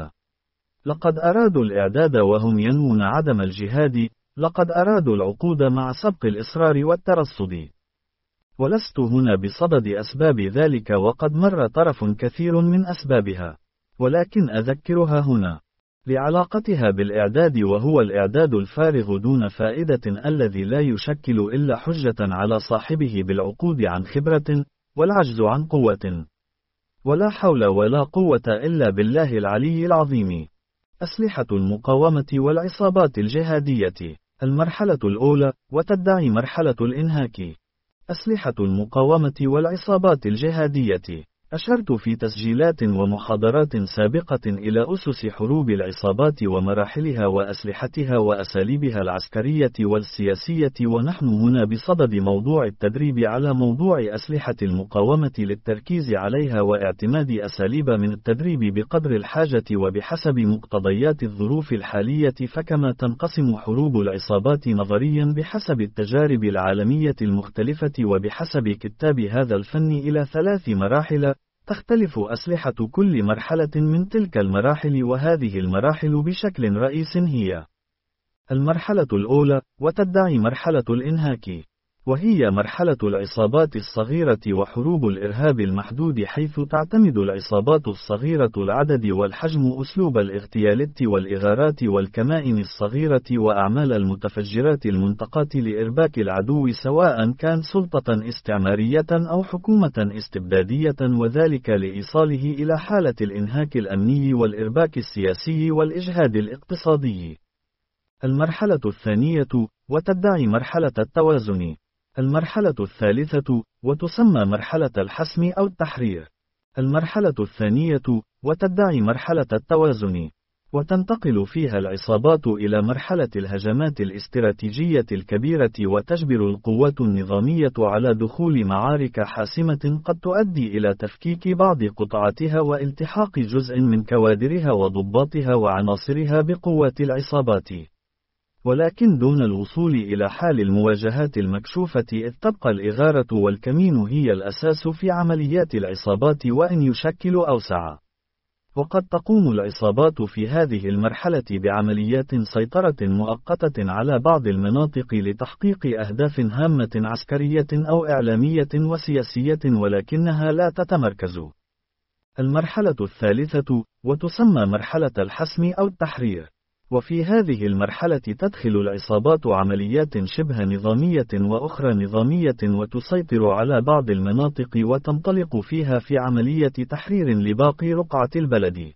لقد أرادوا الإعداد وهم ينوون عدم الجهاد، لقد أرادوا العقود مع سبق الإصرار والترصد. ولست هنا بصدد أسباب ذلك، وقد مر طرف كثير من أسبابها، ولكن أذكرها هنا لعلاقتها بالإعداد، وهو الإعداد الفارغ دون فائدة الذي لا يشكل إلا حجة على صاحبه بالعقود عن خبرة، والعجز عن قوة. ولا حول ولا قوة إلا بالله العلي العظيم. أسلحة المقاومة والعصابات الجهادية. المرحلة الأولى، وتدعي مرحلة الإنهاك. أسلحة المقاومة والعصابات الجهادية. أشرت في تسجيلات ومحاضرات سابقة إلى أسس حروب العصابات ومراحلها وأسلحتها وأساليبها العسكرية والسياسية، ونحن هنا بصدد موضوع التدريب على موضوع أسلحة المقاومة للتركيز عليها واعتماد أساليب من التدريب بقدر الحاجة وبحسب مقتضيات الظروف الحالية. فكما تنقسم حروب العصابات نظريا بحسب التجارب العالمية المختلفة وبحسب كتاب هذا الفن إلى ثلاث مراحل، تختلف أسلحة كل مرحلة من تلك المراحل، وهذه المراحل بشكل رئيس هي: المرحلة الأولى، وتدعي مرحلة الإنهاك، وهي مرحلة العصابات الصغيرة وحروب الإرهاب المحدود، حيث تعتمد العصابات الصغيرة العدد والحجم أسلوب الاغتيالات والإغارات والكمائن الصغيرة وأعمال المتفجرات المنتقاة لإرباك العدو، سواء كان سلطة استعمارية أو حكومة استبدادية، وذلك لإيصاله إلى حالة الإنهاك الأمني والإرباك السياسي والإجهاد الاقتصادي. المرحلة الثانية، وتدعي مرحلة التوازن. المرحلة الثالثة، وتسمى مرحلة الحسم أو التحرير. المرحلة الثانية، وتدعي مرحلة التوازن، وتنتقل فيها العصابات إلى مرحلة الهجمات الاستراتيجية الكبيرة، وتجبر القوات النظامية على دخول معارك حاسمة قد تؤدي إلى تفكيك بعض قطاعاتها والتحاق جزء من كوادرها وضباطها وعناصرها بقوات العصابات، ولكن دون الوصول إلى حال المواجهات المكشوفة، إذ تبقى الإغارة والكمين هي الأساس في عمليات العصابات وإن يشكل أوسع. وقد تقوم العصابات في هذه المرحلة بعمليات سيطرة مؤقتة على بعض المناطق لتحقيق أهداف هامة عسكرية أو إعلامية وسياسية، ولكنها لا تتمركز. المرحلة الثالثة، وتسمى مرحلة الحسم أو التحرير، وفي هذه المرحلة تدخل العصابات عمليات شبه نظامية وأخرى نظامية، وتسيطر على بعض المناطق وتنطلق فيها في عملية تحرير لباقي رقعة البلد،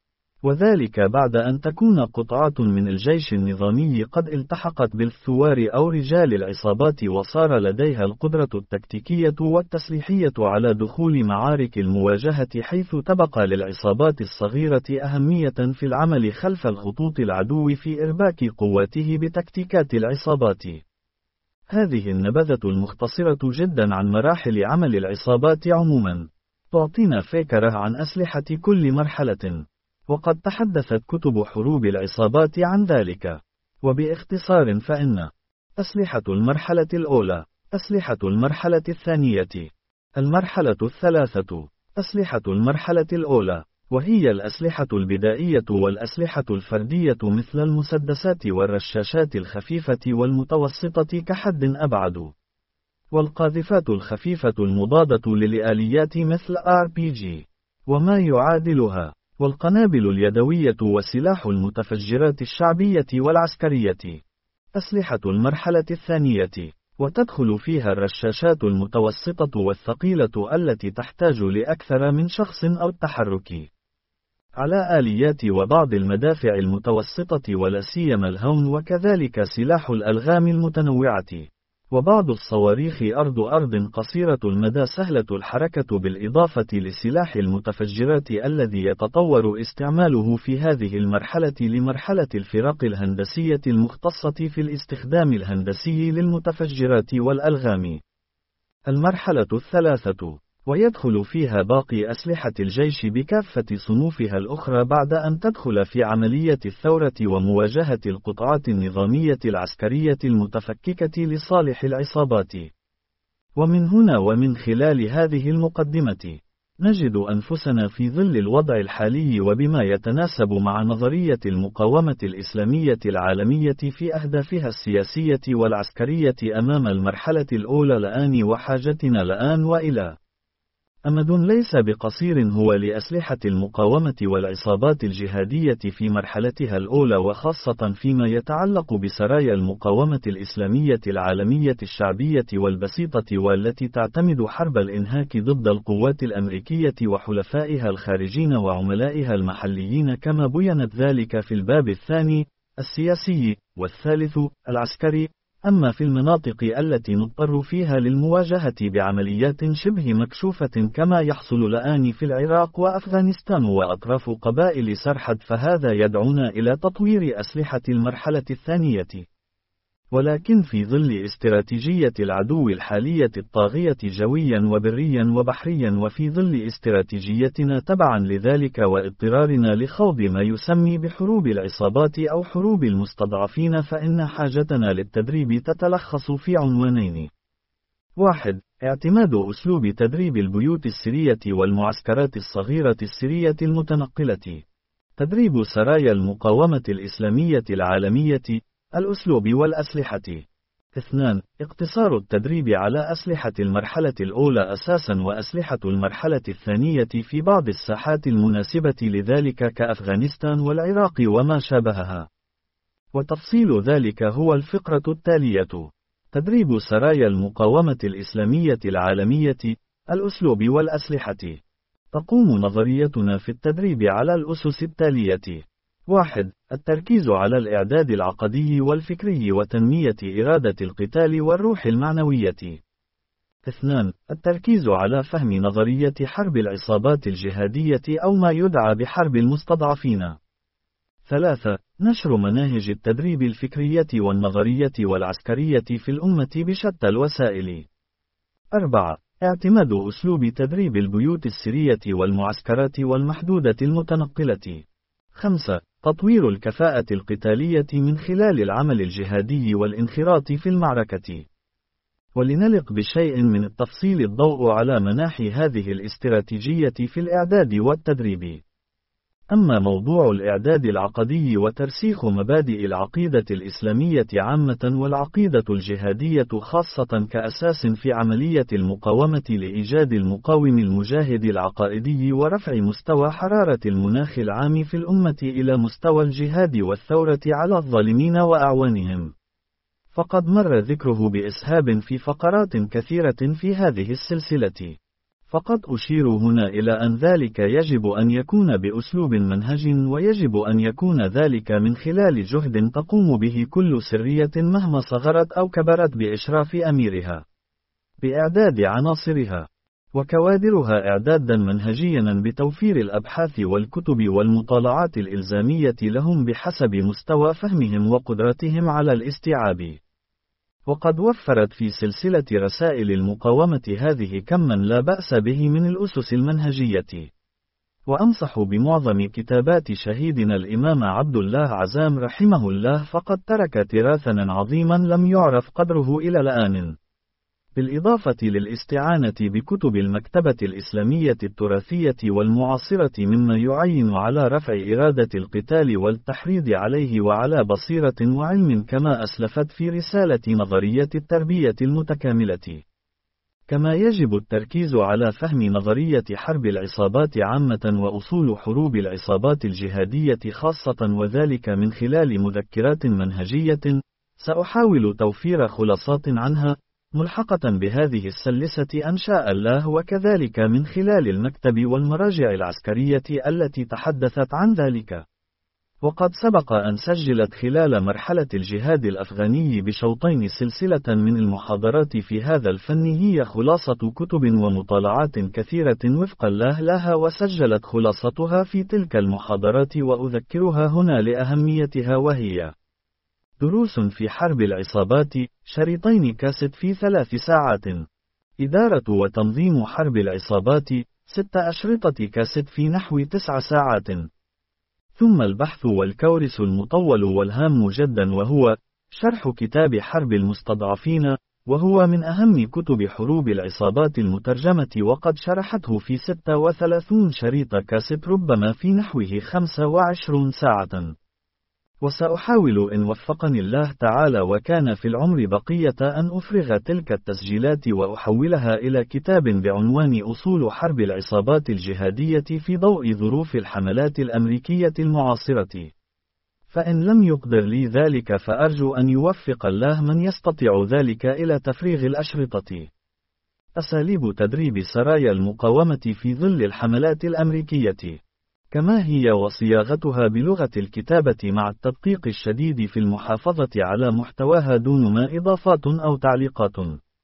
وذلك بعد أن تكون قطعات من الجيش النظامي قد التحقت بالثوار أو رجال العصابات، وصار لديها القدرة التكتيكية والتسليحية على دخول معارك المواجهة، حيث تبقى للعصابات الصغيرة أهمية في العمل خلف الخطوط العدو في إرباك قواته بتكتيكات العصابات. هذه النبذة المختصرة جدا عن مراحل عمل العصابات عموما تعطينا فكرة عن أسلحة كل مرحلة، وقد تحدثت كتب حروب العصابات عن ذلك. وباختصار فإن أسلحة المرحلة الأولى، أسلحة المرحلة الثانية، المرحلة الثالثة، أسلحة المرحلة الأولى، وهي الأسلحة البدائية والأسلحة الفردية مثل المسدسات والرشاشات الخفيفة والمتوسطة كحد أبعد، والقاذفات الخفيفة المضادة للآليات مثل آر بي جي وما يعادلها، والقنابل اليدوية وسلاح المتفجرات الشعبية والعسكرية. أسلحة المرحلة الثانية، وتدخل فيها الرشاشات المتوسطة والثقيلة التي تحتاج لأكثر من شخص أو التحرك على آليات وبعض المدافع المتوسطة ولا سيما الهون، وكذلك سلاح الألغام المتنوعة، وبعض الصواريخ أرض أرض قصيرة المدى سهلة الحركة، بالإضافة لسلاح المتفجرات الذي يتطور استعماله في هذه المرحلة لمرحلة الفرق الهندسية المختصة في الاستخدام الهندسي للمتفجرات والألغام. المرحلة الثالثة، ويدخل فيها باقي أسلحة الجيش بكافة صنوفها الأخرى بعد أن تدخل في عملية الثورة ومواجهة القطاعات النظامية العسكرية المتفككة لصالح العصابات. ومن هنا ومن خلال هذه المقدمة نجد أنفسنا في ظل الوضع الحالي وبما يتناسب مع نظرية المقاومة الإسلامية العالمية في أهدافها السياسية والعسكرية أمام المرحلة الأولى الآن، وحاجتنا الآن وإلى أمد ليس بقصير هو لأسلحة المقاومة والعصابات الجهادية في مرحلتها الأولى، وخاصة فيما يتعلق بسرايا المقاومة الإسلامية العالمية الشعبية والبسيطة، والتي تعتمد حرب الإنهاك ضد القوات الأمريكية وحلفائها الخارجين وعملائها المحليين، كما بينت ذلك في الباب الثاني السياسي، والثالث العسكري. أما في المناطق التي نضطر فيها للمواجهة بعمليات شبه مكشوفة كما يحصل الآن في العراق وأفغانستان وأطراف قبائل سرحد، فهذا يدعونا إلى تطوير أسلحة المرحلة الثانية. ولكن في ظل استراتيجية العدو الحالية الطاغية جويا وبريا وبحريا، وفي ظل استراتيجيتنا تبعا لذلك واضطرارنا لخوض ما يسمى بحروب العصابات أو حروب المستضعفين، فإن حاجتنا للتدريب تتلخص في عنوانين: واحد، اعتماد أسلوب تدريب البيوت السرية والمعسكرات الصغيرة السرية المتنقلة، تدريب سرايا المقاومة الإسلامية العالمية، الأسلوب والأسلحة. اثنان، اقتصار التدريب على أسلحة المرحلة الأولى أساسا وأسلحة المرحلة الثانية في بعض الساحات المناسبة لذلك كأفغانستان والعراق وما شابهها. وتفصيل ذلك هو الفقرة التالية: تدريب سرايا المقاومة الإسلامية العالمية، الأسلوب والأسلحة. تقوم نظريتنا في التدريب على الأسس التالية: واحد، التركيز على الإعداد العقدي والفكري وتنمية إرادة القتال والروح المعنوية. اثنان، التركيز على فهم نظرية حرب العصابات الجهادية أو ما يدعى بحرب المستضعفين. ثلاثة، نشر مناهج التدريب الفكرية والنظرية والعسكرية في الأمة بشتى الوسائل. أربعة، اعتماد أسلوب تدريب البيوت السرية والمعسكرات والمحدودة المتنقلة. خمسة، تطوير الكفاءة القتالية من خلال العمل الجهادي والانخراط في المعركة. ولنلق بشيء من التفصيل الضوء على مناحي هذه الاستراتيجية في الإعداد والتدريب. أما موضوع الإعداد العقدي وترسيخ مبادئ العقيدة الإسلامية عامة والعقيدة الجهادية خاصة كأساس في عملية المقاومة لإيجاد المقاوم المجاهد العقائدي ورفع مستوى حرارة المناخ العام في الأمة إلى مستوى الجهاد والثورة على الظالمين وأعوانهم، فقد مر ذكره بإسهاب في فقرات كثيرة في هذه السلسلة. فقد أشير هنا إلى أن ذلك يجب أن يكون بأسلوب منهج، ويجب أن يكون ذلك من خلال جهد تقوم به كل سرية مهما صغرت أو كبرت بإشراف أميرها، بإعداد عناصرها وكوادرها إعدادا منهجيا بتوفير الأبحاث والكتب والمطالعات الإلزامية لهم بحسب مستوى فهمهم وقدرتهم على الاستيعاب. وقد وفرت في سلسلة رسائل المقاومة هذه كمًا لا بأس به من الأسس المنهجية. وأنصح بمعظم كتابات شهيدنا الإمام عبد الله عزام رحمه الله، فقد ترك تراثًا عظيمًا لم يعرف قدره إلى الآن. بالإضافة للاستعانة بكتب المكتبة الإسلامية التراثية والمعاصرة مما يعين على رفع إرادة القتال والتحريض عليه وعلى بصيرة وعلم، كما أسلفت في رسالة نظرية التربية المتكاملة. كما يجب التركيز على فهم نظرية حرب العصابات عامة وأصول حروب العصابات الجهادية خاصة، وذلك من خلال مذكرات منهجية سأحاول توفير خلاصات عنها ملحقة بهذه السلسلة إن شاء الله، وكذلك من خلال المكتب والمراجع العسكرية التي تحدثت عن ذلك. وقد سبق أن سجلت خلال مرحلة الجهاد الأفغاني بشوطين سلسلة من المحاضرات في هذا الفن هي خلاصة كتب ومطالعات كثيرة وفقا له لها، وسجلت خلاصتها في تلك المحاضرات وأذكرها هنا لأهميتها، وهي: دروس في حرب العصابات، شريطين كاسيت في ثلاث ساعات. إدارة وتنظيم حرب العصابات، ست أشرطة كاسيت في نحو تسع ساعات. ثم البحث والكورس المطول والهام جدا، وهو شرح كتاب حرب المستضعفين، وهو من أهم كتب حروب العصابات المترجمة، وقد شرحته في ستة وثلاثين شريط كاسيت، ربما في نحوه خمسة وعشرين ساعة. وسأحاول إن وفقني الله تعالى وكان في العمر بقية أن أفرغ تلك التسجيلات وأحولها إلى كتاب بعنوان أصول حرب العصابات الجهادية في ضوء ظروف الحملات الأمريكية المعاصرة. فإن لم يقدر لي ذلك فأرجو أن يوفق الله من يستطيع ذلك إلى تفريغ الأشرطة. أساليب تدريب سرايا المقاومة في ظل الحملات الأمريكية، كما هي وصياغتها بلغة الكتابة مع التدقيق الشديد في المحافظة على محتواها دون ما إضافات أو تعليقات.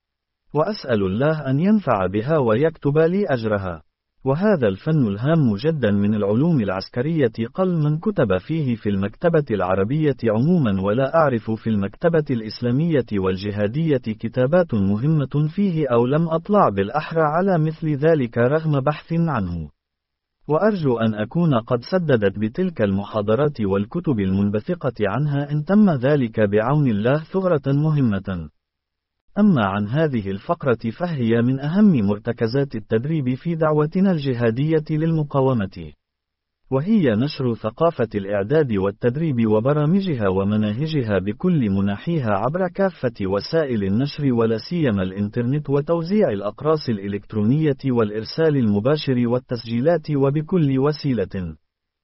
وأسأل الله أن ينفع بها ويكتب لي أجرها. وهذا الفن الهام جدا من العلوم العسكرية قل من كتب فيه في المكتبة العربية عموما، ولا أعرف في المكتبة الإسلامية والجهادية كتابات مهمة فيه، أو لم أطلع بالأحرى على مثل ذلك رغم بحث عنه. وأرجو أن أكون قد سددت بتلك المحاضرات والكتب المنبثقة عنها إن تم ذلك بعون الله ثغرة مهمة. أما عن هذه الفقرة فهي من أهم مرتكزات التدريب في دعوتنا الجهادية للمقاومة، وهي نشر ثقافة الإعداد والتدريب وبرامجها ومناهجها بكل مناحيها عبر كافة وسائل النشر، ولا سيما الإنترنت، وتوزيع الأقراص الإلكترونية والإرسال المباشر والتسجيلات وبكل وسيلة.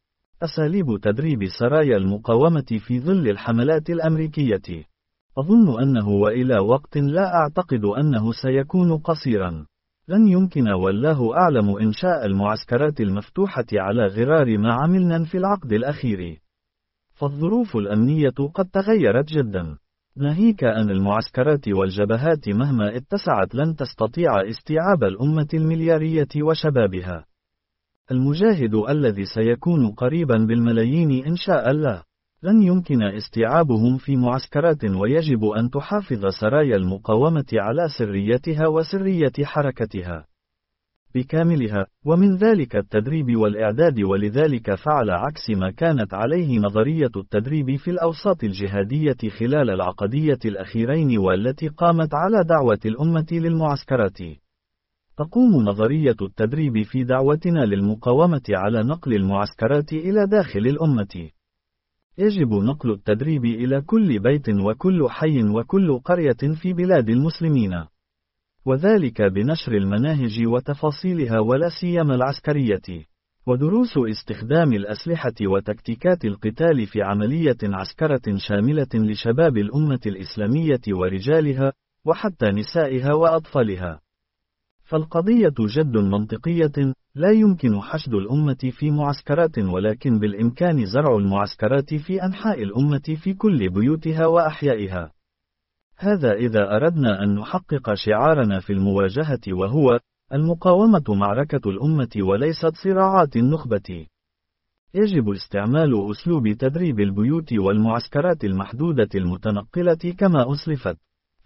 أساليب تدريب سرايا المقاومة في ظل الحملات الأمريكية. أظن أنه وإلى وقت لا أعتقد أنه سيكون قصيرا لن يمكن والله أعلم إنشاء المعسكرات المفتوحة على غرار ما عملنا في العقد الأخير، فالظروف الأمنية قد تغيرت جدا، ناهيك أن المعسكرات والجبهات مهما اتسعت لن تستطيع استيعاب الأمة المليارية وشبابها. المجاهد الذي سيكون قريبا بالملايين إن شاء الله لن يمكن استيعابهم في معسكرات، ويجب أن تحافظ سرايا المقاومة على سريتها وسرية حركتها بكاملها، ومن ذلك التدريب والإعداد. ولذلك فعل عكس ما كانت عليه نظرية التدريب في الأوساط الجهادية خلال العقدية الأخيرين، والتي قامت على دعوة الأمة للمعسكرات. تقوم نظرية التدريب في دعوتنا للمقاومة على نقل المعسكرات إلى داخل الأمة. يجب نقل التدريب إلى كل بيت وكل حي وكل قرية في بلاد المسلمين، وذلك بنشر المناهج وتفاصيلها ولا سيما العسكرية، ودروس استخدام الأسلحة وتكتيكات القتال في عملية عسكرة شاملة لشباب الأمة الإسلامية ورجالها وحتى نسائها وأطفالها. فالقضية جد منطقية، لا يمكن حشد الأمة في معسكرات، ولكن بالإمكان زرع المعسكرات في أنحاء الأمة في كل بيوتها وأحيائها. هذا إذا أردنا أن نحقق شعارنا في المواجهة، وهو المقاومة معركة الأمة وليست صراعات النخبة. يجب استعمال أسلوب تدريب البيوت والمعسكرات المحدودة المتنقلة كما أسلفت،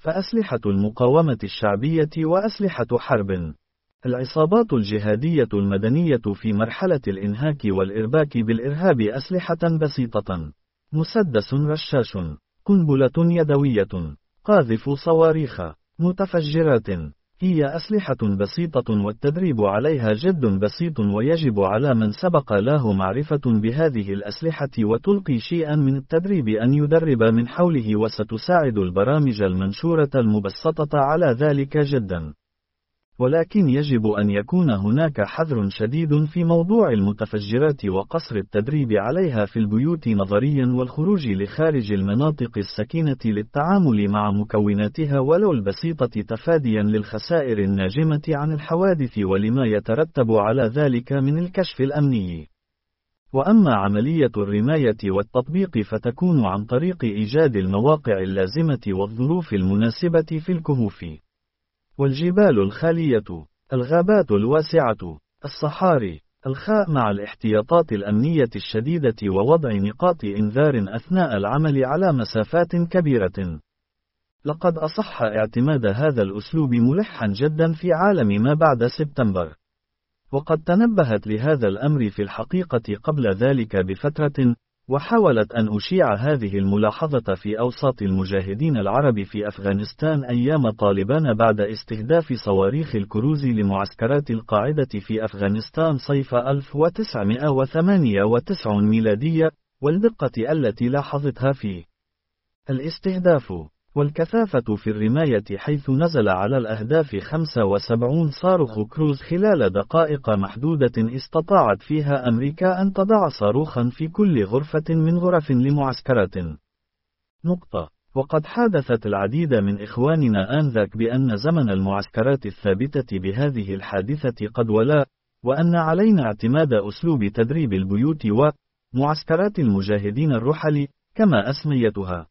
فأسلحة المقاومة الشعبية وأسلحة حرب. العصابات الجهادية المدنية في مرحلة الإنهاك والإرباك بالإرهاب أسلحة بسيطة: مسدس رشاش، قنبلة يدوية، قاذف صواريخ، متفجرات. هي أسلحة بسيطة والتدريب عليها جد بسيط، ويجب على من سبق له معرفة بهذه الأسلحة وتلقي شيئا من التدريب أن يدرب من حوله، وستساعد البرامج المنشورة المبسطة على ذلك جدا. ولكن يجب أن يكون هناك حذر شديد في موضوع المتفجرات وقصر التدريب عليها في البيوت نظريا، والخروج لخارج المناطق السكينة للتعامل مع مكوناتها ولو البسيطة، تفاديا للخسائر الناجمة عن الحوادث ولما يترتب على ذلك من الكشف الأمني. وأما عملية الرماية والتطبيق فتكون عن طريق إيجاد المواقع اللازمة والظروف المناسبة في الكهوف والجبال الخالية، الغابات الواسعة، الصحاري، الخاء، مع الاحتياطات الأمنية الشديدة ووضع نقاط إنذار أثناء العمل على مسافات كبيرة. لقد أصح اعتماد هذا الأسلوب ملحا جدا في عالم ما بعد سبتمبر، وقد تنبهت لهذا الأمر في الحقيقة قبل ذلك بفترة، وحاولت أن أشيع هذه الملاحظة في أوساط المجاهدين العرب في أفغانستان أيام طالبان بعد استهداف صواريخ الكروز لمعسكرات القاعدة في أفغانستان صيف ألف وتسعمائة وثمانية وتسعين ميلادية، والدقة التي لاحظتها في الاستهداف والكثافة في الرماية، حيث نزل على الأهداف خمسة وسبعين صاروخ كروز خلال دقائق محدودة استطاعت فيها أمريكا أن تضع صاروخا في كل غرفة من غرف لمعسكرات. نقطة. وقد حادثت العديد من إخواننا آنذاك بأن زمن المعسكرات الثابتة بهذه الحادثة قد ولا، وأن علينا اعتماد أسلوب تدريب البيوت ومعسكرات المجاهدين الرحل كما أسميتها.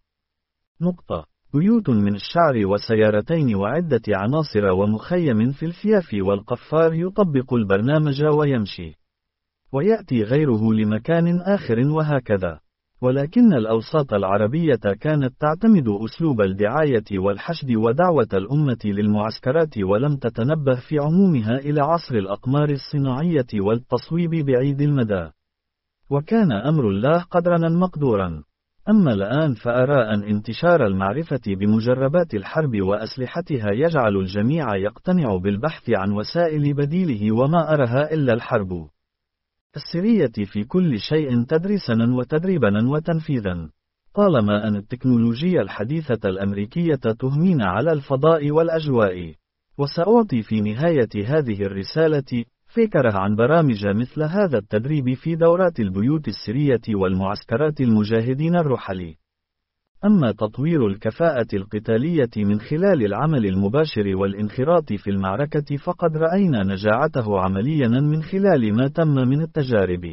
نقطة. بيوت من الشعر وسيارتين وعدة عناصر ومخيم في الفياف والقفار يطبق البرنامج ويمشي، ويأتي غيره لمكان آخر، وهكذا. ولكن الأوساط العربية كانت تعتمد أسلوب الدعاية والحشد ودعوة الأمة للمعسكرات، ولم تتنبه في عمومها إلى عصر الأقمار الصناعية والتصويب بعيد المدى، وكان أمر الله قدرا مقدورا. أما الآن فأرى أن انتشار المعرفة بمجربات الحرب وأسلحتها يجعل الجميع يقتنع بالبحث عن وسائل بديله، وما أرها إلا الحرب السرية في كل شيء تدريسا وتدريبا وتنفيذا. طالما أن التكنولوجيا الحديثة الأمريكية تهمين على الفضاء والأجواء. وسأعطي في نهاية هذه الرسالة فكرة عن برامج مثل هذا التدريب في دورات البيوت السرية والمعسكرات المجاهدين الرحل. أما تطوير الكفاءة القتالية من خلال العمل المباشر والانخراط في المعركة فقد رأينا نجاعته عمليا من خلال ما تم من التجارب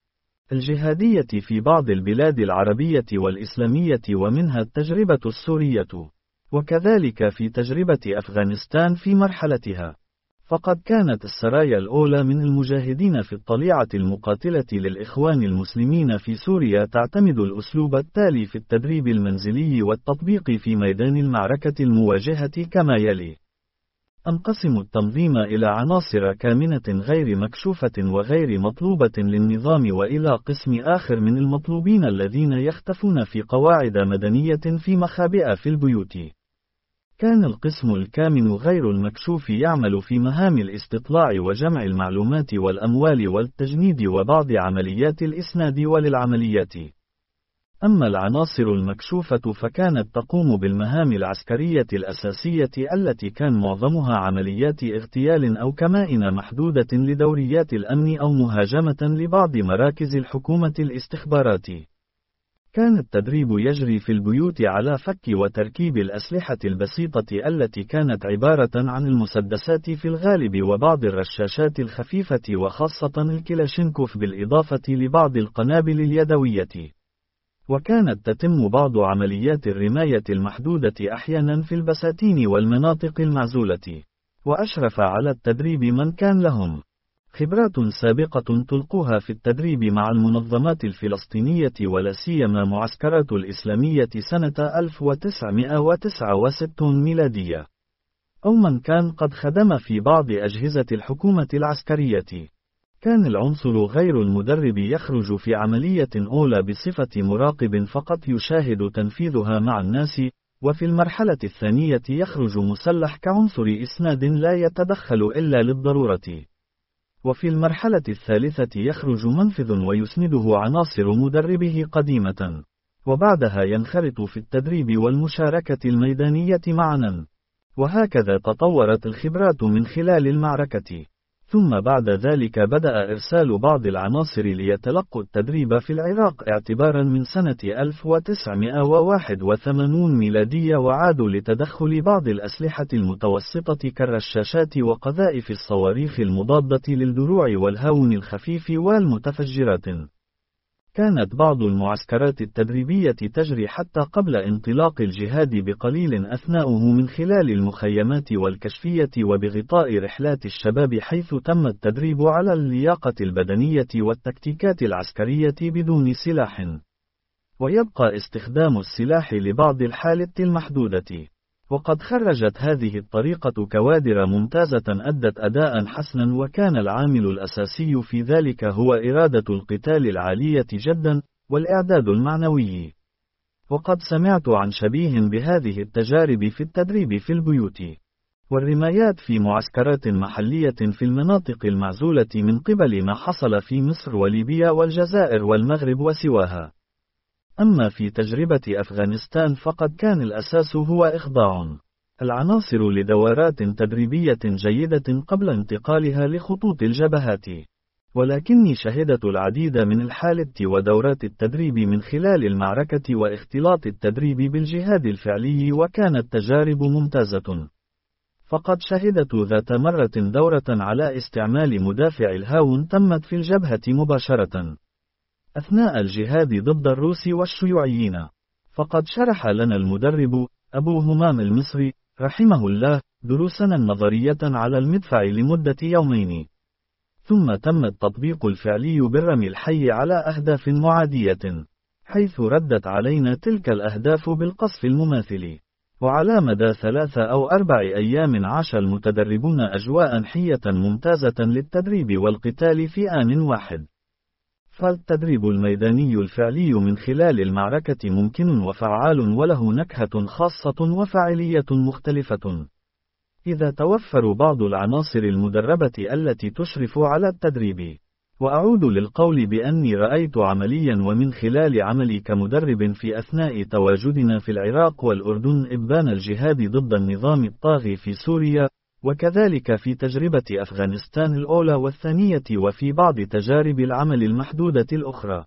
الجهادية في بعض البلاد العربية والإسلامية، ومنها التجربة السورية، وكذلك في تجربة أفغانستان في مرحلتها. فقد كانت السرايا الأولى من المجاهدين في الطليعة المقاتلة للإخوان المسلمين في سوريا تعتمد الأسلوب التالي في التدريب المنزلي والتطبيق في ميدان المعركة المواجهة كما يلي: أنقسم التنظيم إلى عناصر كامنة غير مكشوفة وغير مطلوبة للنظام، وإلى قسم آخر من المطلوبين الذين يختفون في قواعد مدنية في مخابئ في البيوت. كان القسم الكامن غير المكشوف يعمل في مهام الاستطلاع وجمع المعلومات والأموال والتجنيد وبعض عمليات الإسناد وللعمليات. أما العناصر المكشوفة فكانت تقوم بالمهام العسكرية الأساسية التي كان معظمها عمليات اغتيال أو كمائن محدودة لدوريات الأمن أو مهاجمة لبعض مراكز الحكومة الاستخبارات. كان التدريب يجري في البيوت على فك وتركيب الأسلحة البسيطة التي كانت عبارة عن المسدسات في الغالب وبعض الرشاشات الخفيفة وخاصة الكلاشينكوف بالإضافة لبعض القنابل اليدوية. وكانت تتم بعض عمليات الرماية المحدودة أحيانا في البساتين والمناطق المعزولة. وأشرف على التدريب من كان لهم خبرات سابقة تلقوها في التدريب مع المنظمات الفلسطينية ولا سيما معسكرات الإسلامية سنة ألف وتسعمائة وتسعة وستين ميلادية. أو من كان قد خدم في بعض أجهزة الحكومة العسكرية. كان العنصر غير المدرب يخرج في عملية أولى بصفة مراقب فقط يشاهد تنفيذها مع الناس، وفي المرحلة الثانية يخرج مسلح كعنصر إسناد لا يتدخل إلا للضرورة. وفي المرحلة الثالثة يخرج منفذ ويسنده عناصر مدربه قديمة. وبعدها ينخرط في التدريب والمشاركة الميدانية معا. وهكذا تطورت الخبرات من خلال المعركة. ثم بعد ذلك بدأ إرسال بعض العناصر ليتلقوا التدريب في العراق اعتبارا من سنة ألف وتسعمائة وواحد وثمانين ميلادية، وعادوا لتدخل بعض الأسلحة المتوسطة كالرشاشات وقذائف الصواريخ المضادة للدروع والهاون الخفيف والمتفجرات. كانت بعض المعسكرات التدريبية تجري حتى قبل انطلاق الجهاد بقليل أثناؤه من خلال المخيمات والكشفية وبغطاء رحلات الشباب، حيث تم التدريب على اللياقة البدنية والتكتيكات العسكرية بدون سلاح. ويبقى استخدام السلاح لبعض الحالات المحدودة. وقد خرجت هذه الطريقة كوادر ممتازة أدت أداء حسنا، وكان العامل الأساسي في ذلك هو إرادة القتال العالية جدا، والإعداد المعنوي. وقد سمعت عن شبيه بهذه التجارب في التدريب في البيوت والرمايات في معسكرات محلية في المناطق المعزولة من قبل ما حصل في مصر وليبيا والجزائر والمغرب وسواها. أما في تجربة أفغانستان فقد كان الأساس هو إخضاع العناصر لدورات تدريبية جيدة قبل انتقالها لخطوط الجبهات. ولكني شهدت العديد من الحالات ودورات التدريب من خلال المعركة واختلاط التدريب بالجهاد الفعلي، وكانت تجارب ممتازة. فقد شهدت ذات مرة دورة على استعمال مدافع الهاون تمت في الجبهة مباشرة أثناء الجهاد ضد الروس والشيوعيين. فقد شرح لنا المدرب أبو همام المصري رحمه الله دروسنا النظرية على المدفع لمدة يومين، ثم تم التطبيق الفعلي بالرمي الحي على أهداف معادية، حيث ردت علينا تلك الأهداف بالقصف المماثل. وعلى مدى ثلاثة أو أربع أيام عاش المتدربون أجواء حية ممتازة للتدريب والقتال في آن واحد. فالتدريب الميداني الفعلي من خلال المعركة ممكن وفعال، وله نكهة خاصة وفاعلية مختلفة إذا توفر بعض العناصر المدربة التي تشرف على التدريب. وأعود للقول بأني رأيت عمليا ومن خلال عملي كمدرب في أثناء تواجدنا في العراق والأردن إبان الجهاد ضد النظام الطاغي في سوريا، وكذلك في تجربة أفغانستان الأولى والثانية، وفي بعض تجارب العمل المحدودة الأخرى.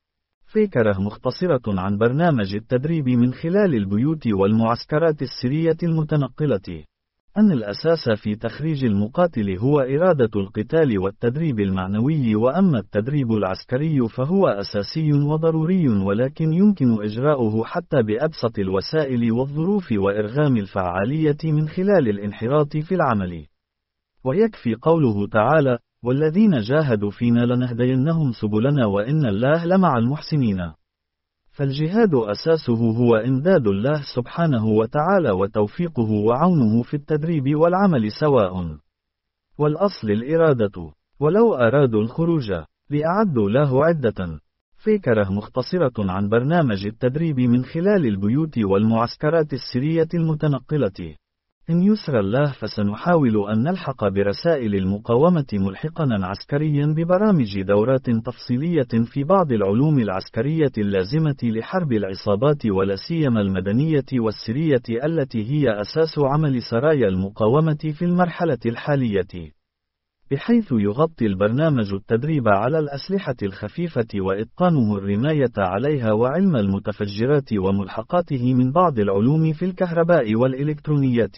فكرة مختصرة عن برنامج التدريب من خلال البيوت والمعسكرات السرية المتنقلة. أن الأساس في تخريج المقاتل هو إرادة القتال والتدريب المعنوي، وأما التدريب العسكري فهو أساسي وضروري، ولكن يمكن إجراؤه حتى بأبسط الوسائل والظروف وإرغام الفعالية من خلال الانحراط في العمل. ويكفي قوله تعالى: والذين جاهدوا فينا لنهدينهم سبلنا وإن الله لمع المحسنين. فالجهاد أساسه هو إمداد الله سبحانه وتعالى وتوفيقه وعونه في التدريب والعمل سواء. والأصل الإرادة، ولو أرادوا الخروج لأعدوا له عدة. فكرة مختصرة عن برنامج التدريب من خلال البيوت والمعسكرات السرية المتنقلة. إن يسر الله فسنحاول أن نلحق برسائل المقاومة ملحقا عسكريا ببرامج دورات تفصيلية في بعض العلوم العسكرية اللازمة لحرب العصابات ولا سيما المدنية والسرية التي هي أساس عمل سرايا المقاومة في المرحلة الحالية، بحيث يغطي البرنامج التدريب على الأسلحة الخفيفة وإتقانه الرماية عليها وعلم المتفجرات وملحقاته من بعض العلوم في الكهرباء والإلكترونيات،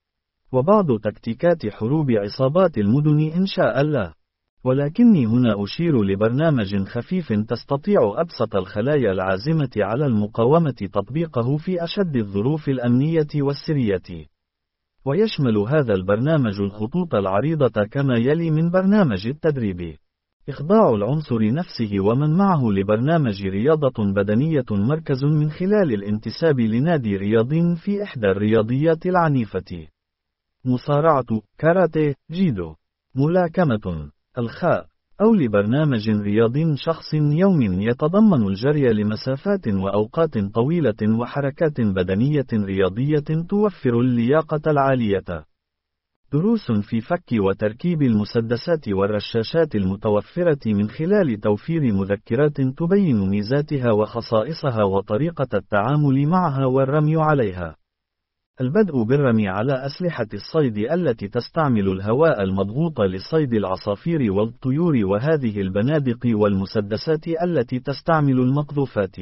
وبعض تكتيكات حروب عصابات المدن إن شاء الله. ولكني هنا أشير لبرنامج خفيف تستطيع أبسط الخلايا العازمة على المقاومة تطبيقه في أشد الظروف الأمنية والسرية. ويشمل هذا البرنامج الخطوط العريضة كما يلي من برنامج التدريب: إخضاع العنصر نفسه ومن معه لبرنامج رياضة بدنية مركز من خلال الانتساب لنادي رياضي في إحدى الرياضيات العنيفة: مصارعة، كاراتيه، جيدو، ملاكمة. الخاء، أو لبرنامج رياضي شخص يومي يتضمن الجري لمسافات وأوقات طويلة وحركات بدنية رياضية توفر اللياقة العالية. دروس في فك وتركيب المسدسات والرشاشات المتوفرة من خلال توفير مذكرات تبين ميزاتها وخصائصها وطريقة التعامل معها والرمي عليها. البدء بالرمي على أسلحة الصيد التي تستعمل الهواء المضغوط لصيد العصافير والطيور، وهذه البنادق والمسدسات التي تستعمل المقذوفات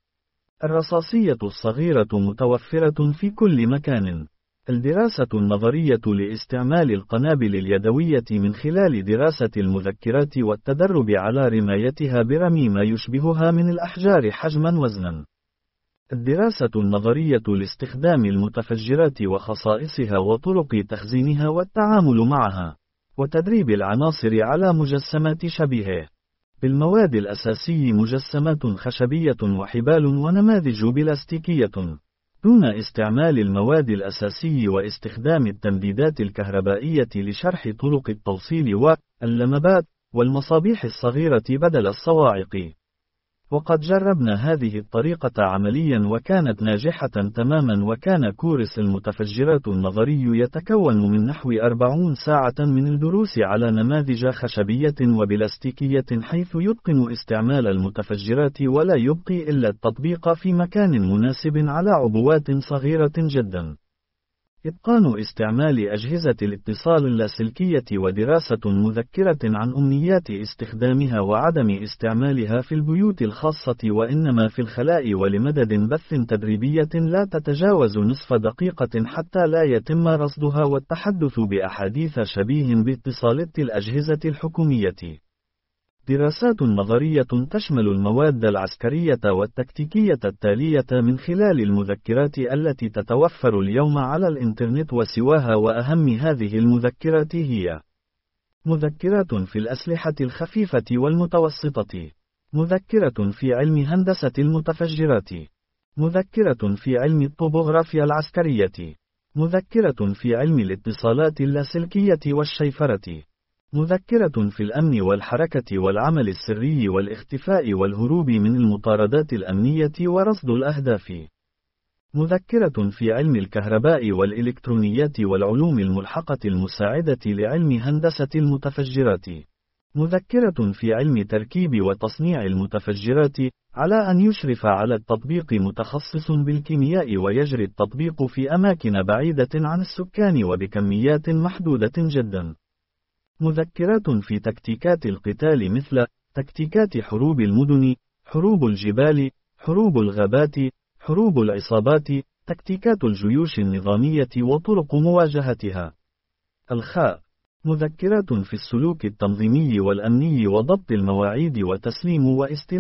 الرصاصية الصغيرة متوفرة في كل مكان. الدراسة النظرية لاستعمال القنابل اليدوية من خلال دراسة المذكرات والتدرب على رمايتها برمي ما يشبهها من الأحجار حجما وزنا. الدراسة النظرية لاستخدام المتفجرات وخصائصها وطرق تخزينها والتعامل معها، وتدريب العناصر على مجسمات شبيهه. بالمواد الأساسي مجسمات خشبية وحبال ونماذج بلاستيكية. دون استعمال المواد الأساسي واستخدام التمديدات الكهربائية لشرح طرق التوصيل واللمبات والمصابيح الصغيرة بدل الصواعق. وقد جربنا هذه الطريقة عمليا وكانت ناجحة تماما، وكان كورس المتفجرات النظري يتكون من نحو أربعين ساعة من الدروس على نماذج خشبية وبلاستيكية، حيث يتقن استعمال المتفجرات ولا يبقي إلا التطبيق في مكان مناسب على عبوات صغيرة جدا. إتقان استعمال أجهزة الاتصال اللاسلكية ودراسة مذكرة عن أمنيات استخدامها وعدم استعمالها في البيوت الخاصة وإنما في الخلاء، ولمدد بث تدريبية لا تتجاوز نصف دقيقة حتى لا يتم رصدها والتحدث بأحاديث شبيه باتصالات الأجهزة الحكومية. دراسات نظرية تشمل المواد العسكرية والتكتيكية التالية من خلال المذكرات التي تتوفر اليوم على الإنترنت وسواها، وأهم هذه المذكرات هي: مذكرات في الأسلحة الخفيفة والمتوسطة، مذكرة في علم هندسة المتفجرات، مذكرة في علم الطبوغرافيا العسكرية، مذكرة في علم الاتصالات اللاسلكية والشيفرة، مذكرة في الأمن والحركة والعمل السري والاختفاء والهروب من المطاردات الأمنية ورصد الأهداف، مذكرة في علم الكهرباء والإلكترونيات والعلوم الملحقة المساعدة لعلم هندسة المتفجرات، مذكرة في علم تركيب وتصنيع المتفجرات، على أن يشرف على التطبيق متخصص بالكيمياء ويجري التطبيق في أماكن بعيدة عن السكان وبكميات محدودة جدا. مذكرات في تكتيكات القتال مثل تكتيكات حروب المدن، حروب الجبال، حروب الغابات، حروب العصابات، تكتيكات الجيوش النظامية وطرق مواجهتها. الخاء، مذكرات في السلوك التنظيمي والأمني وضبط المواعيد وتسليم واستلام